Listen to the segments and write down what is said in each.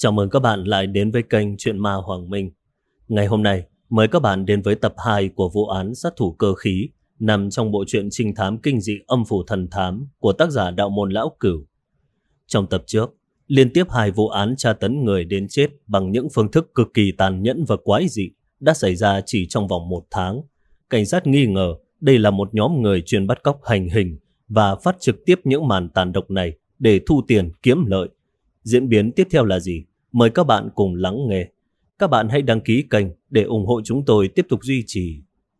Chào mừng các bạn lại đến với kênh Chuyện Ma Hoàng Minh. Ngày hôm nay, mời các bạn đến với tập 2 của vụ án sát thủ cơ khí nằm trong bộ truyện trinh thám kinh dị Âm Phủ Thần Thám của tác giả Đạo Môn Lão Cửu. Trong tập trước, liên tiếp 2 vụ án tra tấn người đến chết bằng những phương thức cực kỳ tàn nhẫn và quái dị đã xảy ra chỉ trong vòng 1 tháng. Cảnh sát nghi ngờ đây là một nhóm người chuyên bắt cóc hành hình và phát trực tiếp những màn tàn độc này để thu tiền kiếm lợi. Diễn biến tiếp theo là gì? Mời các bạn cùng lắng nghe. Các bạn hãy đăng ký kênh để ủng hộ chúng tôi tiếp tục duy trì.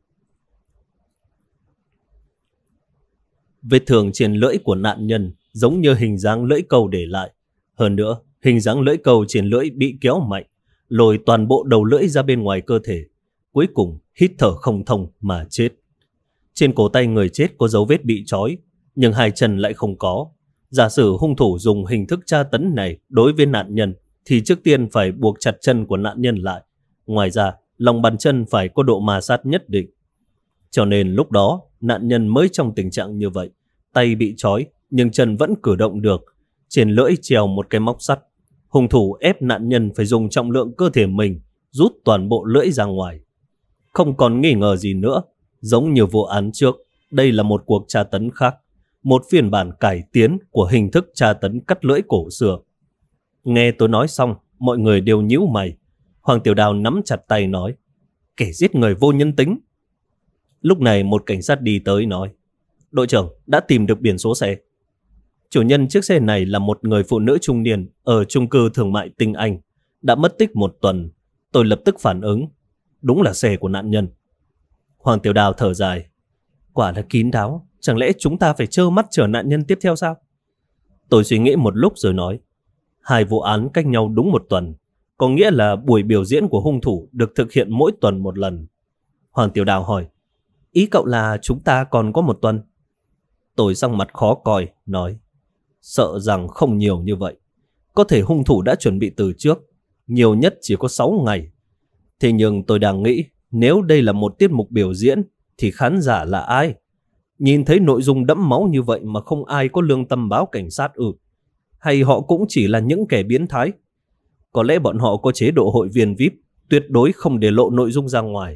Vết thương trên lưỡi của nạn nhân giống như hình dáng lưỡi câu để lại. Hơn nữa, hình dáng lưỡi câu trên lưỡi bị kéo mạnh, lôi toàn bộ đầu lưỡi ra bên ngoài cơ thể. Cuối cùng, hít thở không thông mà chết. Trên cổ tay người chết có dấu vết bị trói, nhưng 2 chân lại không có. Giả sử hung thủ dùng hình thức tra tấn này đối với nạn nhân thì trước tiên phải buộc chặt chân của nạn nhân lại. Ngoài ra, lòng bàn chân phải có độ ma sát nhất định. Cho nên lúc đó, nạn nhân mới trong tình trạng như vậy. Tay bị trói, nhưng chân vẫn cử động được. Trên lưỡi treo một cái móc sắt. Hung thủ ép nạn nhân phải dùng trọng lượng cơ thể mình rút toàn bộ lưỡi ra ngoài. Không còn nghi ngờ gì nữa. Giống như vụ án trước, đây là một cuộc tra tấn khác. Một phiên bản cải tiến của hình thức tra tấn cắt lưỡi cổ xưa. Nghe tôi nói xong, mọi người đều nhíu mày. Hoàng Tiểu Đào nắm chặt tay nói, kẻ giết người vô nhân tính. Lúc này một cảnh sát đi tới nói, đội trưởng đã tìm được biển số xe. Chủ nhân chiếc xe này là một người phụ nữ trung niên ở chung cư thương mại Tinh Anh, đã mất tích 1 tuần. Tôi lập tức phản ứng, đúng là xe của nạn nhân. Hoàng Tiểu Đào thở dài, quả là kín đáo, chẳng lẽ chúng ta phải trơ mắt chờ nạn nhân tiếp theo sao? Tôi suy nghĩ một lúc rồi nói, 2 vụ án cách nhau đúng 1 tuần, có nghĩa là buổi biểu diễn của hung thủ được thực hiện mỗi tuần 1 lần. Hoàng Tiểu Đào hỏi, ý cậu là chúng ta còn có 1 tuần? Tôi sắc mặt khó coi, nói, sợ rằng không nhiều như vậy. Có thể hung thủ đã chuẩn bị từ trước, nhiều nhất chỉ có 6 ngày. Thế nhưng tôi đang nghĩ, nếu đây là một tiết mục biểu diễn, thì khán giả là ai? Nhìn thấy nội dung đẫm máu như vậy mà không ai có lương tâm báo cảnh sát ư? Hay họ cũng chỉ là những kẻ biến thái? Có lẽ bọn họ có chế độ hội viên VIP, tuyệt đối không để lộ nội dung ra ngoài.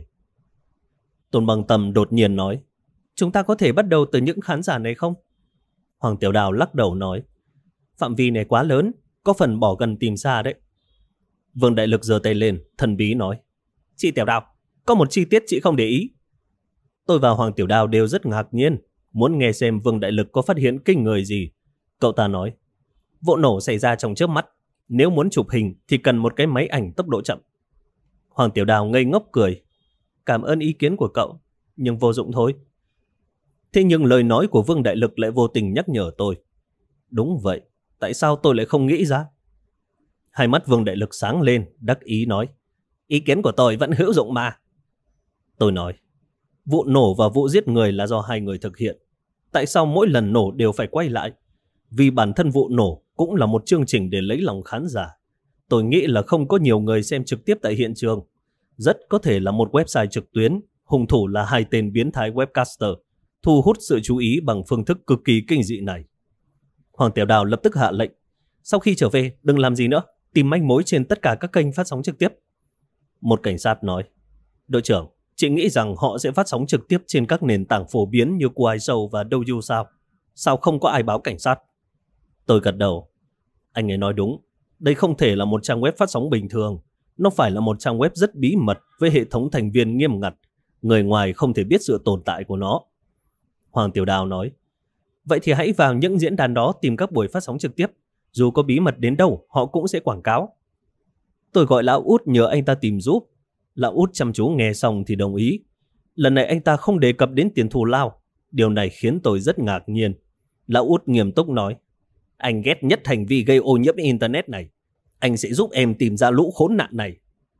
Tôn Bằng Tầm đột nhiên nói, chúng ta có thể bắt đầu từ những khán giả này không? Hoàng Tiểu Đào lắc đầu nói, phạm vi này quá lớn, có phần bỏ gần tìm xa đấy. Vương Đại Lực giơ tay lên, thần bí nói, chị Tiểu Đào, có một chi tiết chị không để ý. Tôi và Hoàng Tiểu Đào đều rất ngạc nhiên, muốn nghe xem Vương Đại Lực có phát hiện kinh người gì. Cậu ta nói, vụ nổ xảy ra trong chớp mắt, nếu muốn chụp hình thì cần một cái máy ảnh tốc độ chậm. Hoàng Tiểu Đào ngây ngốc cười, cảm ơn ý kiến của cậu, nhưng vô dụng thôi. Thế nhưng lời nói của Vương Đại Lực lại vô tình nhắc nhở tôi. Đúng vậy, tại sao tôi lại không nghĩ ra? Hai mắt Vương Đại Lực sáng lên, đắc ý nói, ý kiến của tôi vẫn hữu dụng mà. Tôi nói, vụ nổ và vụ giết người là do 2 người thực hiện. Tại sao mỗi lần nổ đều phải quay lại? Vì bản thân vụ nổ cũng là một chương trình để lấy lòng khán giả. Tôi nghĩ là không có nhiều người xem trực tiếp tại hiện trường. Rất có thể là một website trực tuyến, hung thủ là 2 tên biến thái webcaster, thu hút sự chú ý bằng phương thức cực kỳ kinh dị này. Hoàng Tiểu Đào lập tức hạ lệnh, sau khi trở về đừng làm gì nữa, tìm manh mối trên tất cả các kênh phát sóng trực tiếp. Một cảnh sát nói, đội trưởng, chị nghĩ rằng họ sẽ phát sóng trực tiếp trên các nền tảng phổ biến như Kuai Show và Douyu sao? Sao không có ai báo cảnh sát? Tôi gật đầu. Anh ấy nói đúng. Đây không thể là một trang web phát sóng bình thường. Nó phải là một trang web rất bí mật với hệ thống thành viên nghiêm ngặt. Người ngoài không thể biết sự tồn tại của nó. Hoàng Tiểu Đào nói, vậy thì hãy vào những diễn đàn đó tìm các buổi phát sóng trực tiếp. Dù có bí mật đến đâu, họ cũng sẽ quảng cáo. Tôi gọi Lão Út nhờ anh ta tìm giúp. Lão Út chăm chú nghe xong thì đồng ý. Lần này anh ta không đề cập đến tiền thù lao. Điều này khiến tôi rất ngạc nhiên. Lão Út nghiêm túc nói, anh ghét nhất hành vi gây ô nhiễm Internet này. Anh sẽ giúp em tìm ra lũ khốn nạn này.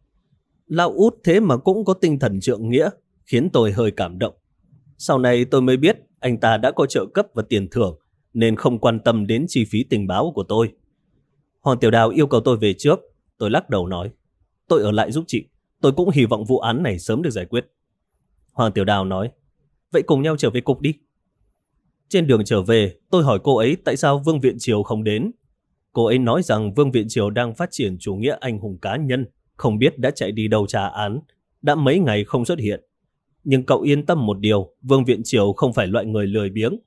Lão Út thế mà cũng có tinh thần trượng nghĩa, khiến tôi hơi cảm động. Sau này tôi mới biết anh ta đã có trợ cấp và tiền thưởng, nên không quan tâm đến chi phí tình báo của tôi. Hoàng Tiểu Đào yêu cầu tôi về trước. Tôi lắc đầu nói, tôi ở lại giúp chị. Tôi cũng hy vọng vụ án này sớm được giải quyết. Hoàng Tiểu Đào nói, vậy cùng nhau trở về cục đi. Trên đường trở về, tôi hỏi cô ấy tại sao Vương Viện Triều không đến. Cô ấy nói rằng Vương Viện Triều đang phát triển chủ nghĩa anh hùng cá nhân, không biết đã chạy đi đâu trả án, đã mấy ngày không xuất hiện. Nhưng cậu yên tâm một điều, Vương Viện Triều không phải loại người lười biếng.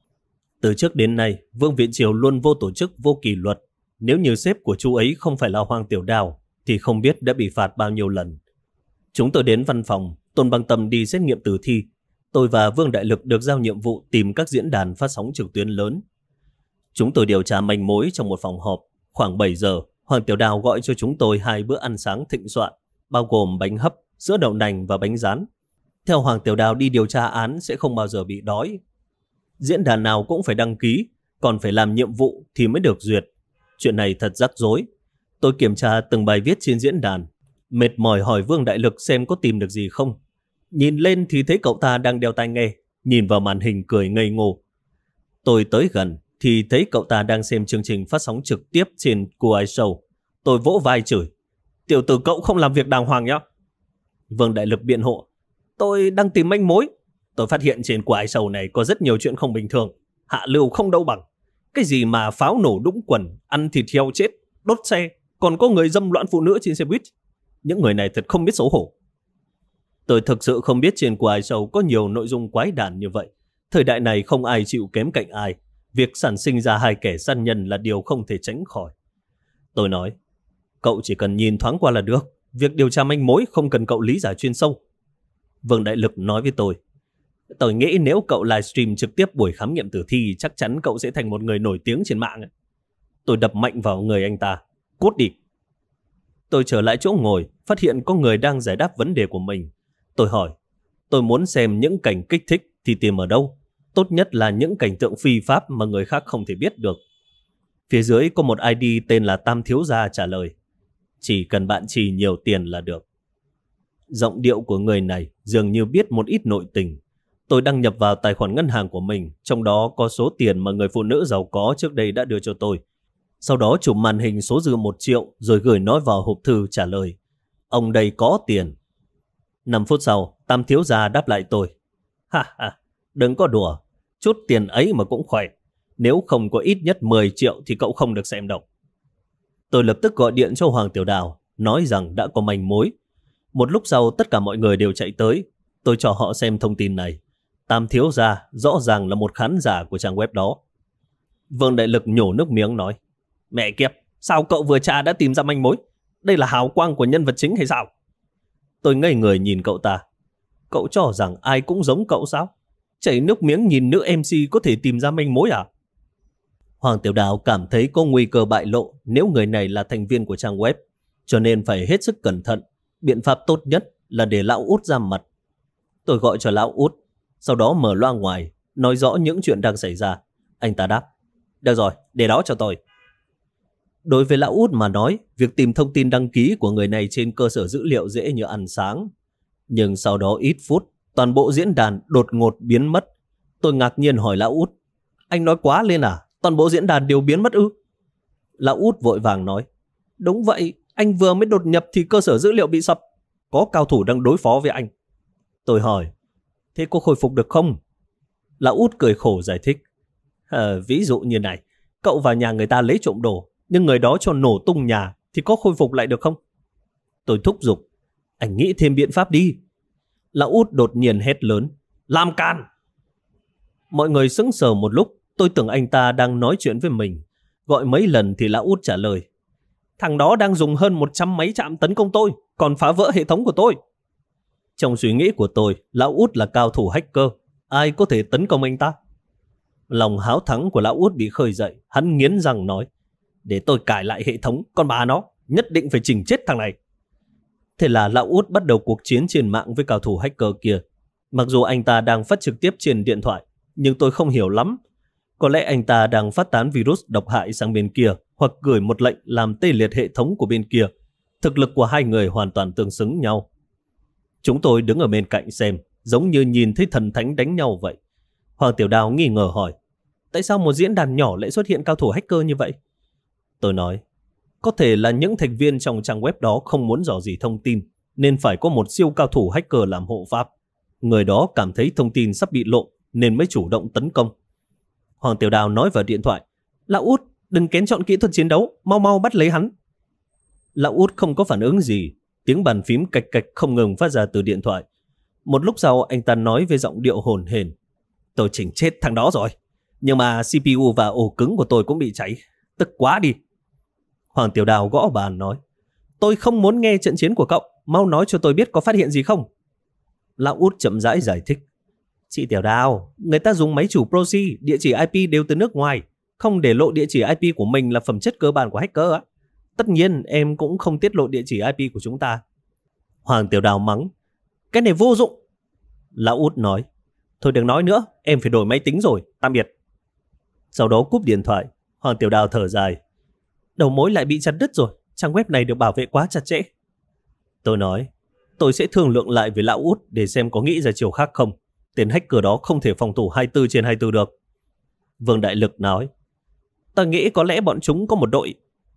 Từ trước đến nay, Vương Viện Triều luôn vô tổ chức, vô kỷ luật. Nếu như sếp của chú ấy không phải là Hoàng Tiểu Đào, thì không biết đã bị phạt bao nhiêu lần. Chúng tôi đến văn phòng, Tôn Băng Tâm đi xét nghiệm tử thi. Tôi và Vương Đại Lực được giao nhiệm vụ tìm các diễn đàn phát sóng trực tuyến lớn. Chúng tôi điều tra manh mối trong một phòng họp. Khoảng 7 giờ, Hoàng Tiểu Đào gọi cho chúng tôi 2 bữa ăn sáng thịnh soạn, bao gồm bánh hấp, sữa đậu nành và bánh rán. Theo Hoàng Tiểu Đào, đi điều tra án sẽ không bao giờ bị đói. Diễn đàn nào cũng phải đăng ký, còn phải làm nhiệm vụ thì mới được duyệt. Chuyện này thật rắc rối. Tôi kiểm tra từng bài viết trên diễn đàn, mệt mỏi hỏi Vương Đại Lực xem có tìm được gì không. Nhìn lên thì thấy cậu ta đang đeo tai nghe, nhìn vào màn hình cười ngây ngô. Tôi tới gần thì thấy cậu ta đang xem chương trình phát sóng trực tiếp trên Kuai Show. Tôi vỗ vai chửi: "Tiểu tử cậu không làm việc đàng hoàng nhá." Vương Đại Lực biện hộ: "Tôi đang tìm manh mối. Tôi phát hiện trên Kuai Show này có rất nhiều chuyện không bình thường. Hạ lưu không đâu bằng. Cái gì mà pháo nổ đũng quần, ăn thịt heo chết, đốt xe, còn có người dâm loạn phụ nữ trên xe buýt. Những người này thật không biết xấu hổ." Tôi thực sự không biết trên Kuai Show có nhiều nội dung quái đản như vậy. Thời đại này không ai chịu kém cạnh ai. Việc sản sinh ra 2 kẻ sát nhân là điều không thể tránh khỏi. Tôi nói: "Cậu chỉ cần nhìn thoáng qua là được. Việc điều tra manh mối không cần cậu lý giải chuyên sâu." Vương Đại Lực nói với tôi: "Tôi nghĩ nếu cậu livestream trực tiếp buổi khám nghiệm tử thi, chắc chắn cậu sẽ thành một người nổi tiếng trên mạng." Tôi đập mạnh vào người anh ta: "Cút đi." Tôi trở lại chỗ ngồi, phát hiện có người đang giải đáp vấn đề của mình. Tôi hỏi: "Tôi muốn xem những cảnh kích thích thì tìm ở đâu? Tốt nhất là những cảnh tượng phi pháp mà người khác không thể biết được." Phía dưới có một ID tên là Tam Thiếu Gia trả lời: "Chỉ cần bạn trì nhiều tiền là được." Giọng điệu của người này dường như biết một ít nội tình. Tôi đăng nhập vào tài khoản ngân hàng của mình, trong đó có số tiền mà người phụ nữ giàu có trước đây đã đưa cho tôi. Sau đó chụp màn hình số dư 1 triệu rồi gửi nó vào hộp thư trả lời: "Ông đây có tiền." 5 phút sau, Tam Thiếu Gia đáp lại tôi: "Ha ha, đừng có đùa, chút tiền ấy mà cũng khỏe. Nếu không có ít nhất 10 triệu thì cậu không được xem đâu." Tôi lập tức gọi điện cho Hoàng Tiểu Đào, nói rằng đã có manh mối. Một lúc sau tất cả mọi người đều chạy tới. Tôi cho họ xem thông tin này. Tam Thiếu Gia rõ ràng là một khán giả của trang web đó. Vương Đại Lực nhổ nước miếng nói: "Mẹ kiếp, sao cậu vừa tra đã tìm ra manh mối? Đây là hào quang của nhân vật chính hay sao?" Tôi ngây người nhìn cậu ta. "Cậu cho rằng ai cũng giống cậu sao? Chảy nước miếng nhìn nữ MC có thể tìm ra manh mối à?" Hoàng Tiểu Đào cảm thấy có nguy cơ bại lộ nếu người này là thành viên của trang web, cho nên phải hết sức cẩn thận. Biện pháp tốt nhất là để lão Út ra mặt. Tôi gọi cho lão Út, sau đó mở loa ngoài, nói rõ những chuyện đang xảy ra. Anh ta đáp: "Được rồi, để đó cho tôi." Đối với lão Út mà nói, việc tìm thông tin đăng ký của người này trên cơ sở dữ liệu dễ như ăn sáng. Nhưng sau đó ít phút, toàn bộ diễn đàn đột ngột biến mất. Tôi ngạc nhiên hỏi lão Út: "Anh nói quá lên à? Toàn bộ diễn đàn đều biến mất ư?" Lão Út vội vàng nói: "Đúng vậy, anh vừa mới đột nhập thì cơ sở dữ liệu bị sập. Có cao thủ đang đối phó với anh." Tôi hỏi: "Thế có khôi phục được không?" Lão Út cười khổ giải thích: "Ví dụ như này, cậu vào nhà người ta lấy trộm đồ, nhưng người đó cho nổ tung nhà thì có khôi phục lại được không?" Tôi thúc giục: "Anh nghĩ thêm biện pháp đi." Lão Út đột nhiên hét lớn: "Làm càn!" Mọi người sững sờ một lúc. Tôi tưởng anh ta đang nói chuyện với mình. Gọi mấy lần thì lão Út trả lời: "Thằng đó đang dùng hơn 100 máy chạm tấn công tôi, còn phá vỡ hệ thống của tôi." Trong suy nghĩ của tôi, lão Út là cao thủ hacker, ai có thể tấn công anh ta? Lòng háo thắng của lão Út bị khơi dậy. Hắn nghiến răng nói: "Để tôi cài lại hệ thống, con bà nó, nhất định phải chỉnh chết thằng này." Thế là lão Út bắt đầu cuộc chiến trên mạng với cao thủ hacker kia. Mặc dù anh ta đang phát trực tiếp trên điện thoại, nhưng tôi không hiểu lắm. Có lẽ anh ta đang phát tán virus độc hại sang bên kia, hoặc gửi một lệnh làm tê liệt hệ thống của bên kia. Thực lực của hai người hoàn toàn tương xứng nhau. Chúng tôi đứng ở bên cạnh xem, giống như nhìn thấy thần thánh đánh nhau vậy. Hoàng Tiểu Đào nghi ngờ hỏi: "Tại sao một diễn đàn nhỏ lại xuất hiện cao thủ hacker như vậy?" Tôi nói: "Có thể là những thành viên trong trang web đó không muốn rò rỉ thông tin, nên phải có một siêu cao thủ hacker làm hộ pháp. Người đó cảm thấy thông tin sắp bị lộ nên mới chủ động tấn công." Hoàng Tiểu Đào nói vào điện thoại: "Lão Út, Đừng kén chọn kỹ thuật chiến đấu, mau mau bắt lấy hắn. Lão út không có phản ứng gì. Tiếng bàn phím cạch cạch không ngừng phát ra từ điện thoại. Một lúc sau anh ta nói với giọng điệu hồn hển: Tôi chỉnh chết thằng đó rồi, nhưng mà CPU và ổ cứng của tôi cũng bị cháy. Tức quá đi. Hoàng Tiểu Đào gõ bàn nói: Tôi không muốn nghe trận chiến của cậu, mau nói cho tôi biết có phát hiện gì không. Lão út chậm rãi giải thích: Chị Tiểu Đào, người ta dùng máy chủ proxy, địa chỉ IP đều từ nước ngoài, không để lộ địa chỉ IP của mình là phẩm chất cơ bản của hacker á. Tất nhiên em cũng không tiết lộ địa chỉ IP của chúng ta. Hoàng Tiểu Đào mắng: Cái này vô dụng. Lão út nói: Thôi đừng nói nữa, em phải đổi máy tính rồi, tạm biệt. Sau đó cúp điện thoại. Hoàng Tiểu Đào thở dài: Đầu mối lại bị chặt đứt rồi, trang web này được bảo vệ quá chặt chẽ. Tôi nói: Tôi sẽ thương lượng lại với lão út để xem có nghĩ ra chiều khác không. Tên hacker đó không thể phòng thủ 24/24 được. Vương Đại Lực nói: Ta nghĩ có lẽ bọn chúng có một đội.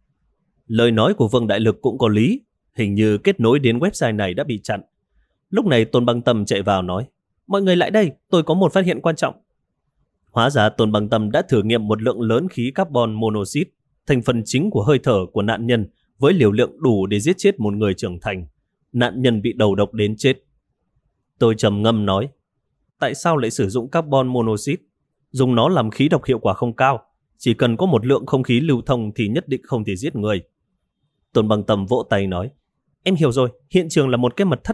Lời nói của Vương Đại Lực cũng có lý. Hình như kết nối đến website này đã bị chặn. Lúc này Tôn Băng Tâm chạy vào nói: Mọi người lại đây, tôi có một phát hiện quan trọng. Hóa ra Tôn Băng Tâm đã thử nghiệm một lượng lớn khí carbon monoxide, thành phần chính của hơi thở của nạn nhân, với liều lượng đủ để giết chết một người trưởng thành. Nạn nhân bị đầu độc đến chết. Tôi trầm ngâm nói: Tại sao lại sử dụng carbon monoxide? Dùng nó làm khí độc hiệu quả không cao. Chỉ cần có một lượng không khí lưu thông thì nhất định không thể giết người. Tôn Băng Tâm vỗ tay nói: Em hiểu rồi, hiện trường là một cái mật thất.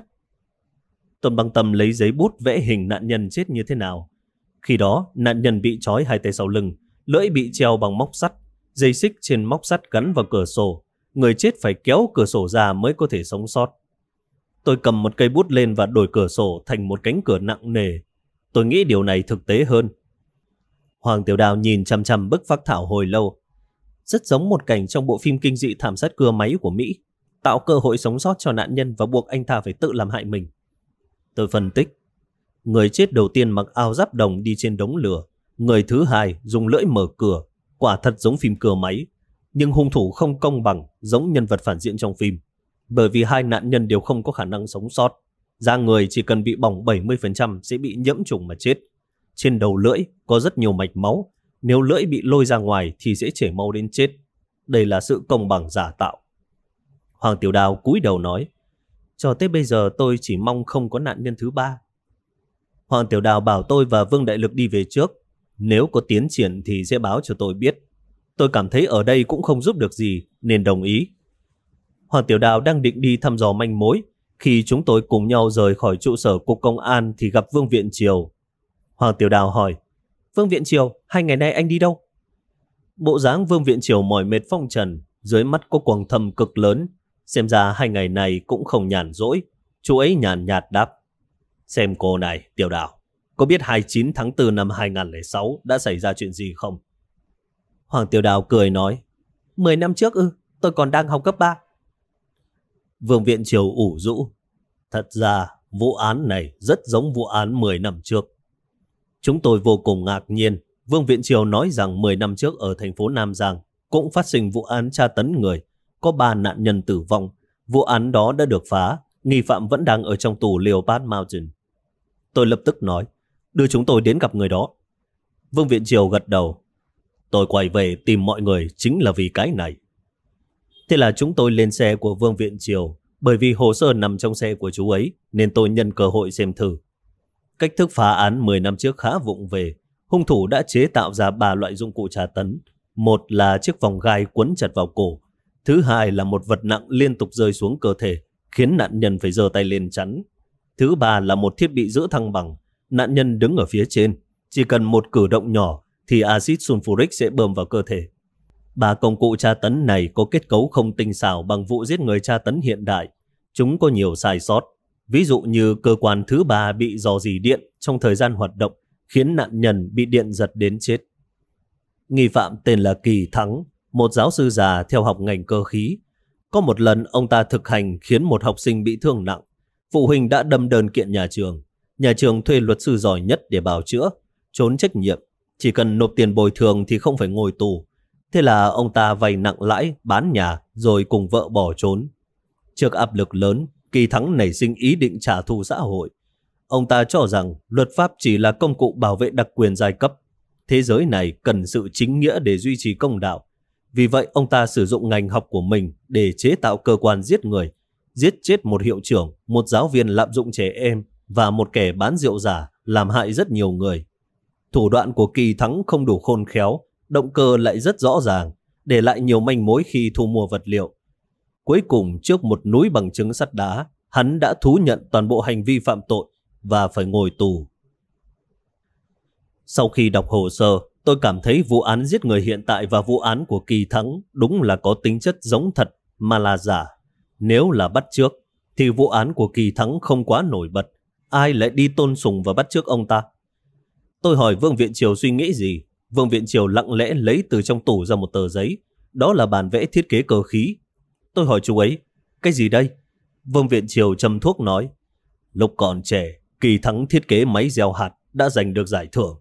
Tôn Băng Tâm lấy giấy bút vẽ hình nạn nhân chết như thế nào. Khi đó, nạn nhân bị trói hai tay sau lưng, lưỡi bị treo bằng móc sắt, dây xích trên móc sắt gắn vào cửa sổ. Người chết phải kéo cửa sổ ra mới có thể sống sót. Tôi cầm một cây bút lên và đổi cửa sổ thành một cánh cửa nặng nề. Tôi nghĩ điều này thực tế hơn. Hoàng Tiểu Đào nhìn chằm chằm bức phác thảo hồi lâu. Rất giống một cảnh trong bộ phim kinh dị thảm sát cưa máy của Mỹ, tạo cơ hội sống sót cho nạn nhân và buộc anh ta phải tự làm hại mình. Tôi phân tích: người chết đầu tiên mặc áo giáp đồng đi trên đống lửa. Người thứ hai dùng lưỡi mở cửa. Quả thật giống phim cưa máy. Nhưng hung thủ không công bằng, giống nhân vật phản diện trong phim. Bởi vì hai nạn nhân đều không có khả năng sống sót. Da người chỉ cần bị bỏng 70% sẽ bị nhiễm trùng mà chết. Trên đầu lưỡi có rất nhiều mạch máu. Nếu lưỡi bị lôi ra ngoài thì sẽ chảy máu đến chết. Đây là sự công bằng giả tạo. Hoàng Tiểu Đào cúi đầu nói: Cho tới bây giờ tôi chỉ mong không có nạn nhân thứ ba. Hoàng Tiểu Đào bảo tôi và Vương Đại Lực đi về trước. Nếu có tiến triển thì sẽ báo cho tôi biết. Tôi cảm thấy ở đây cũng không giúp được gì nên đồng ý. Hoàng Tiểu Đào đang định đi thăm dò manh mối. Khi chúng tôi cùng nhau rời khỏi trụ sở cục công an thì gặp Vương Viện Triều. Hoàng Tiểu Đào hỏi: Vương Viện Triều, 2 ngày nay anh đi đâu? Bộ dáng Vương Viện Triều mỏi mệt phong trần, dưới mắt có quầng thâm cực lớn. Xem ra 2 ngày này cũng không nhàn rỗi. Chú ấy nhàn nhạt đáp: Xem cô này, Tiểu Đào, có biết 29 tháng 4 năm 2006 đã xảy ra chuyện gì không? Hoàng Tiểu Đào cười nói: 10 năm trước ư? Tôi còn đang học cấp 3. Vương Viện Triều ủ rũ: Thật ra vụ án này rất giống vụ án 10 năm trước. Chúng tôi vô cùng ngạc nhiên. Vương Viện Triều nói rằng 10 năm trước ở thành phố Nam Giang cũng phát sinh vụ án tra tấn người. Có 3 nạn nhân tử vong. Vụ án đó đã được phá. Nghi phạm vẫn đang ở trong tù Leopard Mountain. Tôi lập tức nói: Đưa chúng tôi đến gặp người đó. Vương Viện Triều gật đầu: Tôi quay về tìm mọi người chính là vì cái này. Thế là chúng tôi lên xe của Vương Viện Triều. Bởi vì hồ sơ nằm trong xe của chú ấy nên tôi nhân cơ hội xem thử. Cách thức phá án 10 năm trước khá vụng về. Hung thủ đã chế tạo ra 3 loại dụng cụ tra tấn. Một là chiếc vòng gai quấn chặt vào cổ. Thứ hai là một vật nặng liên tục rơi xuống cơ thể, khiến nạn nhân phải giơ tay lên chắn. Thứ ba là một thiết bị giữ thăng bằng. Nạn nhân đứng ở phía trên. Chỉ cần một cử động nhỏ thì axit sulfuric sẽ bơm vào cơ thể. 3 công cụ tra tấn này có kết cấu không tinh xảo bằng vụ giết người tra tấn hiện đại. Chúng có nhiều sai sót. Ví dụ như cơ quan thứ 3 bị rò rỉ điện trong thời gian hoạt động, khiến nạn nhân bị điện giật đến chết. Nghi phạm tên là Kỳ Thắng, một giáo sư già theo học ngành cơ khí. Có một lần ông ta thực hành khiến một học sinh bị thương nặng. Phụ huynh đã đâm đơn kiện nhà trường. Nhà trường thuê luật sư giỏi nhất để bào chữa, trốn trách nhiệm. Chỉ cần nộp tiền bồi thường thì không phải ngồi tù. Thế là ông ta vay nặng lãi, bán nhà rồi cùng vợ bỏ trốn. Trước áp lực lớn, Kỳ Thắng nảy sinh ý định trả thù xã hội. Ông ta cho rằng luật pháp chỉ là công cụ bảo vệ đặc quyền giai cấp. Thế giới này cần sự chính nghĩa để duy trì công đạo. Vì vậy ông ta sử dụng ngành học của mình để chế tạo cơ quan giết người, giết chết một hiệu trưởng, một giáo viên lạm dụng trẻ em và một kẻ bán rượu giả, làm hại rất nhiều người. Thủ đoạn của Kỳ Thắng không đủ khôn khéo, động cơ lại rất rõ ràng, để lại nhiều manh mối khi thu mua vật liệu. Cuối cùng, trước một núi bằng chứng sắt đá, hắn đã thú nhận toàn bộ hành vi phạm tội và phải ngồi tù. Sau khi đọc hồ sơ, tôi cảm thấy vụ án giết người hiện tại và vụ án của Kỳ Thắng đúng là có tính chất giống thật mà là giả. Nếu là bắt chước, thì vụ án của Kỳ Thắng không quá nổi bật. Ai lại đi tôn sùng và bắt chước ông ta? Tôi hỏi Vương Viện Triều suy nghĩ gì. Vương Viện Triều lặng lẽ lấy từ trong tủ ra một tờ giấy. Đó là bản vẽ thiết kế cơ khí. Tôi hỏi chú ấy, cái gì đây? Vương Viện Triều châm thuốc nói, lúc còn trẻ, Kỳ Thắng thiết kế máy gieo hạt đã giành được giải thưởng.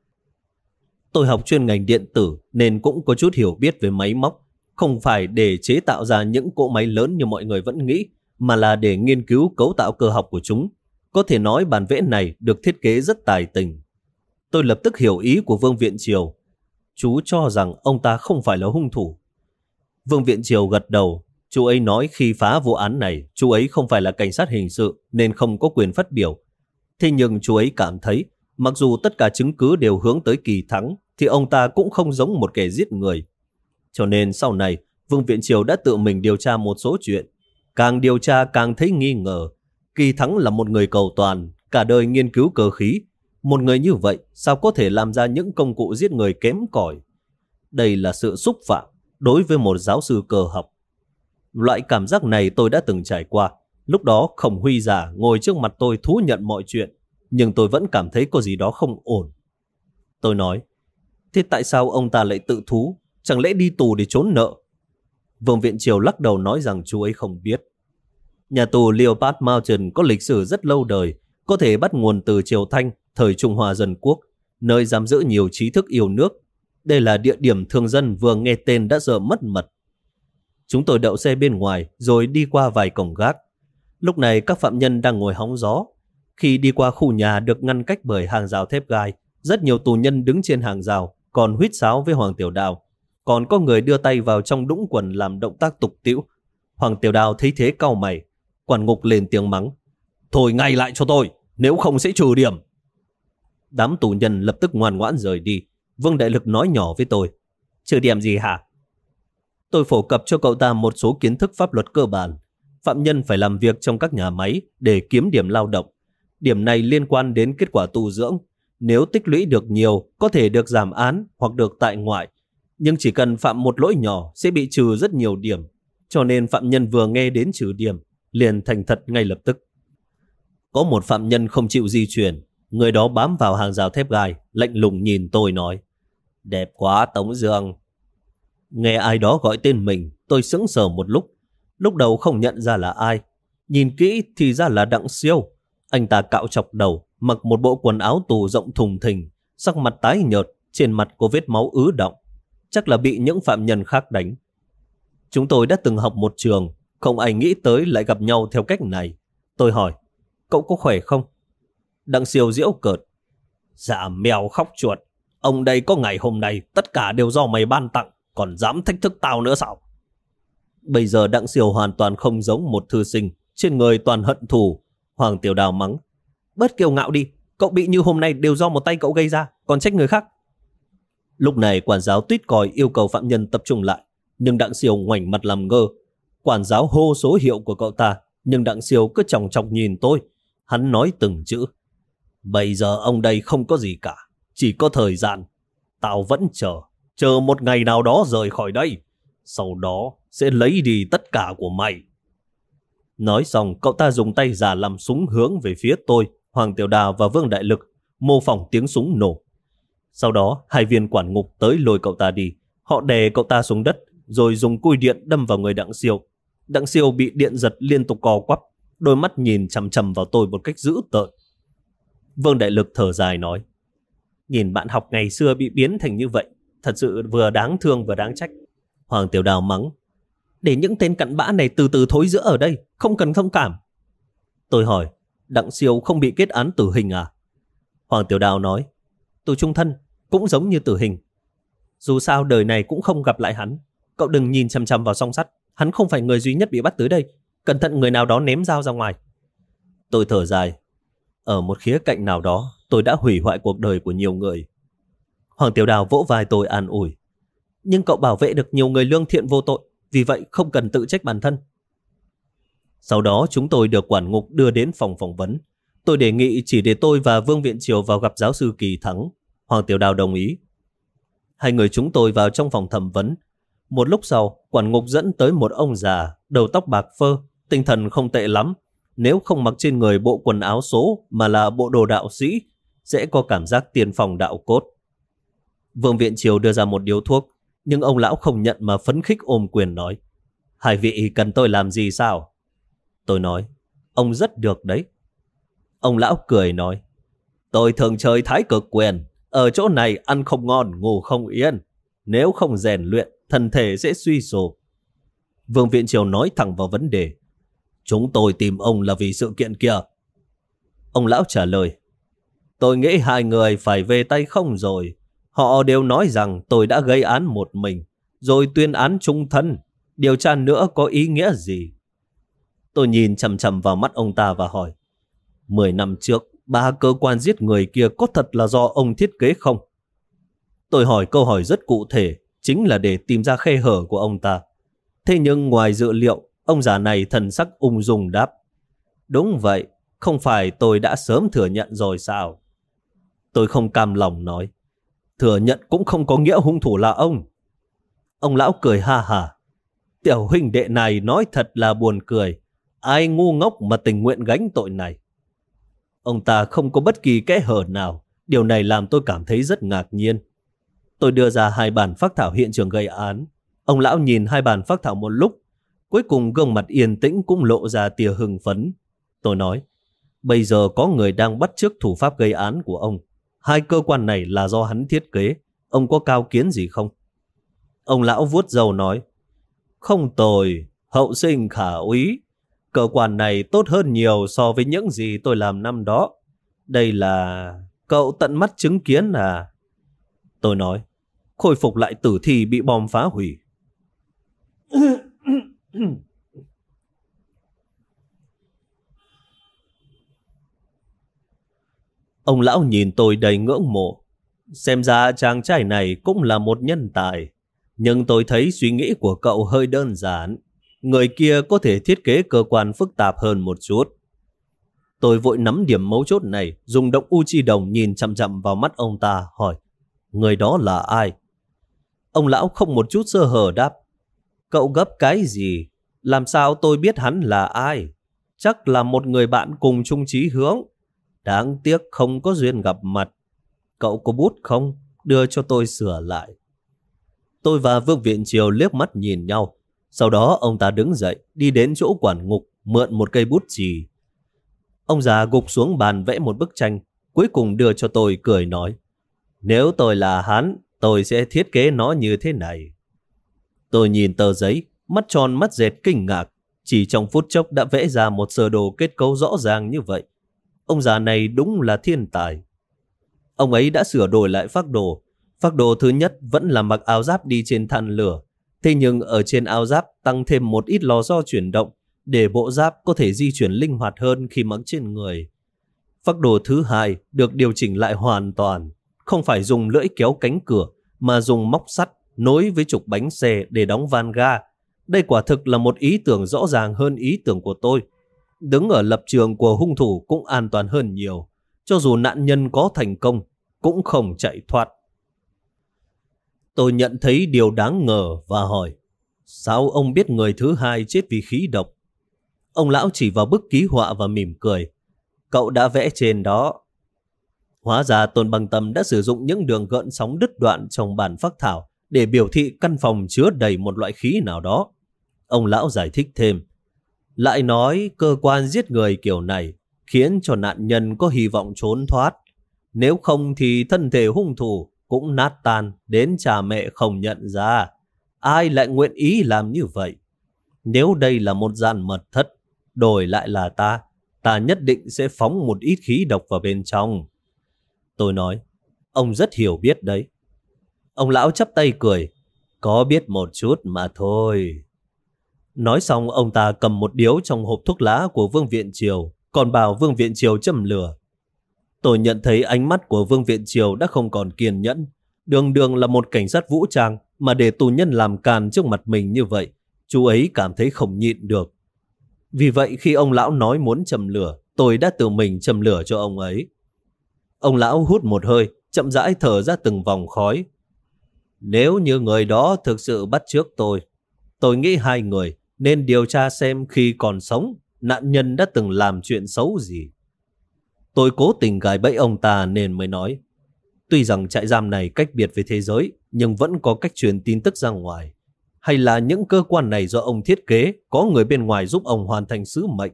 Tôi học chuyên ngành điện tử nên cũng có chút hiểu biết về máy móc, không phải để chế tạo ra những cỗ máy lớn như mọi người vẫn nghĩ, mà là để nghiên cứu cấu tạo cơ học của chúng. Có thể nói bản vẽ này được thiết kế rất tài tình. Tôi lập tức hiểu ý của Vương Viện Triều. Chú cho rằng ông ta không phải là hung thủ. Vương Viện Triều gật đầu. Chú ấy nói khi phá vụ án này, chú ấy không phải là cảnh sát hình sự nên không có quyền phát biểu. Thế nhưng chú ấy cảm thấy, mặc dù tất cả chứng cứ đều hướng tới Kỳ Thắng, thì ông ta cũng không giống một kẻ giết người. Cho nên sau này, Vương Viện Triều đã tự mình điều tra một số chuyện. Càng điều tra càng thấy nghi ngờ. Kỳ Thắng là một người cầu toàn, cả đời nghiên cứu cơ khí. Một người như vậy sao có thể làm ra những công cụ giết người kém cỏi? Đây là sự xúc phạm đối với một giáo sư cơ học. Loại cảm giác này tôi đã từng trải qua. Lúc đó Khổng Huy già ngồi trước mặt tôi thú nhận mọi chuyện, nhưng tôi vẫn cảm thấy có gì đó không ổn. Tôi nói, thế tại sao ông ta lại tự thú? Chẳng lẽ đi tù để trốn nợ? Vương Viện Triều lắc đầu nói rằng chú ấy không biết. Nhà tù Leopard Mountain có lịch sử rất lâu đời, có thể bắt nguồn từ Triều Thanh, thời Trung Hoa Dân Quốc, nơi giam giữ nhiều trí thức yêu nước. Đây là địa điểm thường dân vừa nghe tên đã sợ mất mật. Chúng tôi đậu xe bên ngoài rồi đi qua vài cổng gác. Lúc này các phạm nhân đang ngồi hóng gió. Khi đi qua khu nhà được ngăn cách bởi hàng rào thép gai, rất nhiều tù nhân đứng trên hàng rào, còn huýt sáo với Hoàng Tiểu Đào. Còn có người đưa tay vào trong đũng quần làm động tác tục tĩu. Hoàng Tiểu Đào thấy thế cau mày. Quản ngục lên tiếng mắng, thôi ngay lại cho tôi, nếu không sẽ trừ điểm. Đám tù nhân lập tức ngoan ngoãn rời đi. Vương Đại Lực nói nhỏ với tôi, trừ điểm gì hả? Tôi phổ cập cho cậu ta một số kiến thức pháp luật cơ bản. Phạm nhân phải làm việc trong các nhà máy để kiếm điểm lao động. Điểm này liên quan đến kết quả tu dưỡng. Nếu tích lũy được nhiều, có thể được giảm án hoặc được tại ngoại. Nhưng chỉ cần phạm một lỗi nhỏ sẽ bị trừ rất nhiều điểm. Cho nên phạm nhân vừa nghe đến trừ điểm, liền thành thật ngay lập tức. Có một phạm nhân không chịu di chuyển. Người đó bám vào hàng rào thép gai, lạnh lùng nhìn tôi nói, đẹp quá Tống Dương. Nghe ai đó gọi tên mình, tôi sững sờ một lúc. Lúc đầu không nhận ra là ai. Nhìn kỹ thì ra là Đặng Siêu. Anh ta cạo chọc đầu, mặc một bộ quần áo tù rộng thùng thình, sắc mặt tái nhợt, trên mặt có vết máu ứ đọng. Chắc là bị những phạm nhân khác đánh. Chúng tôi đã từng học một trường, không ai nghĩ tới lại gặp nhau theo cách này. Tôi hỏi, cậu có khỏe không? Đặng Siêu giễu cợt, dạ mèo khóc chuột. Ông đây có ngày hôm nay, tất cả đều do mày ban tặng, còn dám thách thức tao nữa sao? Bây giờ Đặng Siêu hoàn toàn không giống một thư sinh, trên người toàn hận thù. Hoàng Tiểu Đào mắng, bớt kiêu ngạo đi, cậu bị như hôm nay đều do một tay cậu gây ra, còn trách người khác. Lúc này quản giáo tuýt còi yêu cầu phạm nhân tập trung lại, nhưng Đặng Siêu ngoảnh mặt làm ngơ. Quản giáo hô số hiệu của cậu ta, nhưng Đặng Siêu cứ chòng chọc nhìn tôi. Hắn nói từng chữ, bây giờ ông đây không có gì cả, chỉ có thời gian. Tao vẫn chờ một ngày nào đó rời khỏi đây, sau đó sẽ lấy đi tất cả của mày. Nói xong, cậu ta dùng tay giả làm súng hướng về phía tôi, Hoàng Tiểu Đào và Vương Đại Lực, mô phỏng tiếng súng nổ. Sau đó, hai viên quản ngục tới lôi cậu ta đi. Họ đè cậu ta xuống đất, rồi dùng cùi điện đâm vào người Đặng Siêu. Đặng Siêu bị điện giật liên tục co quắp, đôi mắt nhìn chằm chằm vào tôi một cách dữ tợn. Vương Đại Lực thở dài nói, nhìn bạn học ngày xưa bị biến thành như vậy, thật sự vừa đáng thương vừa đáng trách. Hoàng Tiểu Đào mắng, để những tên cặn bã này từ từ thối rữa ở đây, không cần thông cảm. Tôi hỏi, Đặng Siêu không bị kết án tử hình à? Hoàng Tiểu Đào nói, tù chung thân cũng giống như tử hình. Dù sao đời này cũng không gặp lại hắn. Cậu đừng nhìn chằm chằm vào song sắt, hắn không phải người duy nhất bị bắt tới đây. Cẩn thận người nào đó ném dao ra ngoài. Tôi thở dài. Ở một khía cạnh nào đó, tôi đã hủy hoại cuộc đời của nhiều người. Hoàng Tiểu Đào vỗ vai tôi an ủi. Nhưng cậu bảo vệ được nhiều người lương thiện vô tội, vì vậy không cần tự trách bản thân. Sau đó chúng tôi được quản ngục đưa đến phòng phỏng vấn. Tôi đề nghị chỉ để tôi và Vương Viện Triều vào gặp giáo sư Kỳ Thắng. Hoàng Tiểu Đào đồng ý. Hai người chúng tôi vào trong phòng thẩm vấn. Một lúc sau, quản ngục dẫn tới một ông già, đầu tóc bạc phơ, tinh thần không tệ lắm. Nếu không mặc trên người bộ quần áo số mà là bộ đồ đạo sĩ, sẽ có cảm giác tiên phong đạo cốt. Vương Viện Triều đưa ra một điếu thuốc, nhưng ông lão không nhận mà phấn khích ôm quyền nói. Hai vị cần tôi làm gì sao? Tôi nói, ông rất được đấy. Ông lão cười nói, tôi thường chơi thái cực quyền, ở chỗ này ăn không ngon, ngủ không yên. Nếu không rèn luyện, thân thể sẽ suy sụp. Vương Viện Triều nói thẳng vào vấn đề. Chúng tôi tìm ông là vì sự kiện kia. Ông lão trả lời, tôi nghĩ hai người phải về tay không rồi. Họ đều nói rằng tôi đã gây án một mình, rồi tuyên án chung thân. Điều tra nữa có ý nghĩa gì? Tôi nhìn chằm chằm vào mắt ông ta và hỏi, 10 năm trước, 3 cơ quan giết người kia có thật là do ông thiết kế không? Tôi hỏi câu hỏi rất cụ thể, chính là để tìm ra khe hở của ông ta. Thế nhưng ngoài dự liệu, ông già này thần sắc ung dung đáp, đúng vậy, không phải tôi đã sớm thừa nhận rồi sao? Tôi không cam lòng nói, thừa nhận cũng không có nghĩa hung thủ là ông. Ông lão cười ha hả, tiểu huynh đệ này nói thật là buồn cười, ai ngu ngốc mà tình nguyện gánh tội này. Ông ta không có bất kỳ kẽ hở nào, điều này làm tôi cảm thấy rất ngạc nhiên. Tôi đưa ra 2 bản phác thảo hiện trường gây án. Ông lão nhìn 2 bản phác thảo một lúc, cuối cùng gương mặt yên tĩnh cũng lộ ra tia hưng phấn. Tôi nói, bây giờ có người đang bắt chước thủ pháp gây án của ông. 2 cơ quan này là do hắn thiết kế, ông có cao kiến gì không? Ông lão vuốt râu nói, không tồi, hậu sinh khả úy. Cơ quan này tốt hơn nhiều so với những gì tôi làm năm đó. Đây là... cậu tận mắt chứng kiến à? Tôi nói, khôi phục lại tử thi bị bom phá hủy. Ông lão nhìn tôi đầy ngưỡng mộ. Xem ra chàng trai này cũng là một nhân tài. Nhưng tôi thấy suy nghĩ của cậu hơi đơn giản. Người kia có thể thiết kế cơ quan phức tạp hơn một chút. Tôi vội nắm điểm mấu chốt này, dùng động u chi đồng nhìn chằm chằm vào mắt ông ta, hỏi, người đó là ai? Ông lão không một chút sơ hở đáp, cậu gấp cái gì? Làm sao tôi biết hắn là ai? Chắc là một người bạn cùng chung chí hướng. Đáng tiếc không có duyên gặp mặt. Cậu có bút không? Đưa cho tôi sửa lại. Tôi và Vương Viện Triều liếc mắt nhìn nhau. Sau đó ông ta đứng dậy, đi đến chỗ quản ngục, mượn một cây bút chì. Ông già gục xuống bàn vẽ một bức tranh, cuối cùng đưa cho tôi cười nói, nếu tôi là hắn, tôi sẽ thiết kế nó như thế này. Tôi nhìn tờ giấy, mắt tròn mắt dẹt kinh ngạc, chỉ trong phút chốc đã vẽ ra một sơ đồ kết cấu rõ ràng như vậy. Ông già này đúng là thiên tài. Ông ấy đã sửa đổi lại phác đồ. Phác đồ thứ nhất vẫn là mặc áo giáp đi trên than lửa. Thế nhưng ở trên áo giáp tăng thêm một ít lò xo chuyển động để bộ giáp có thể di chuyển linh hoạt hơn khi mặc trên người. Phác đồ thứ hai được điều chỉnh lại hoàn toàn. Không phải dùng lưỡi kéo cánh cửa mà dùng móc sắt nối với trục bánh xe để đóng van ga. Đây quả thực là một ý tưởng rõ ràng hơn ý tưởng của tôi. Đứng ở lập trường của hung thủ cũng an toàn hơn nhiều. Cho dù nạn nhân có thành công cũng không chạy thoát. Tôi nhận thấy điều đáng ngờ và hỏi, sao ông biết người thứ hai chết vì khí độc? Ông lão chỉ vào bức ký họa và mỉm cười, cậu đã vẽ trên đó. Hóa ra Tôn Bằng Tâm đã sử dụng những đường gợn sóng đứt đoạn trong bản phác thảo để biểu thị căn phòng chứa đầy một loại khí nào đó. Ông lão giải thích thêm, lại nói cơ quan giết người kiểu này khiến cho nạn nhân có hy vọng trốn thoát. Nếu không thì thân thể hung thủ cũng nát tan đến cha mẹ không nhận ra. Ai lại nguyện ý làm như vậy? Nếu đây là một gian mật thất, đổi lại là ta nhất định sẽ phóng một ít khí độc vào bên trong. Tôi nói, ông rất hiểu biết đấy. Ông lão chắp tay cười, Có biết một chút mà thôi. Nói xong ông ta cầm một điếu trong hộp thuốc lá của Vương Viện Triều, còn bảo Vương Viện Triều châm lửa. Tôi nhận thấy ánh mắt của Vương Viện Triều đã không còn kiên nhẫn. Đường đường là một cảnh sát vũ trang mà để tù nhân làm càn trước mặt mình như vậy, chú ấy cảm thấy không nhịn được. Vì vậy khi ông lão nói muốn châm lửa, tôi đã tự mình châm lửa cho ông ấy. Ông lão hút một hơi, chậm rãi thở ra từng vòng khói. Nếu như người đó thực sự bắt chước tôi nghĩ hai người nên điều tra xem khi còn sống, nạn nhân đã từng làm chuyện xấu gì. Tôi cố tình gài bẫy ông ta nên mới nói. Tuy rằng trại giam này cách biệt với thế giới, nhưng vẫn có cách truyền tin tức ra ngoài. Hay là những cơ quan này do ông thiết kế, có người bên ngoài giúp ông hoàn thành sứ mệnh?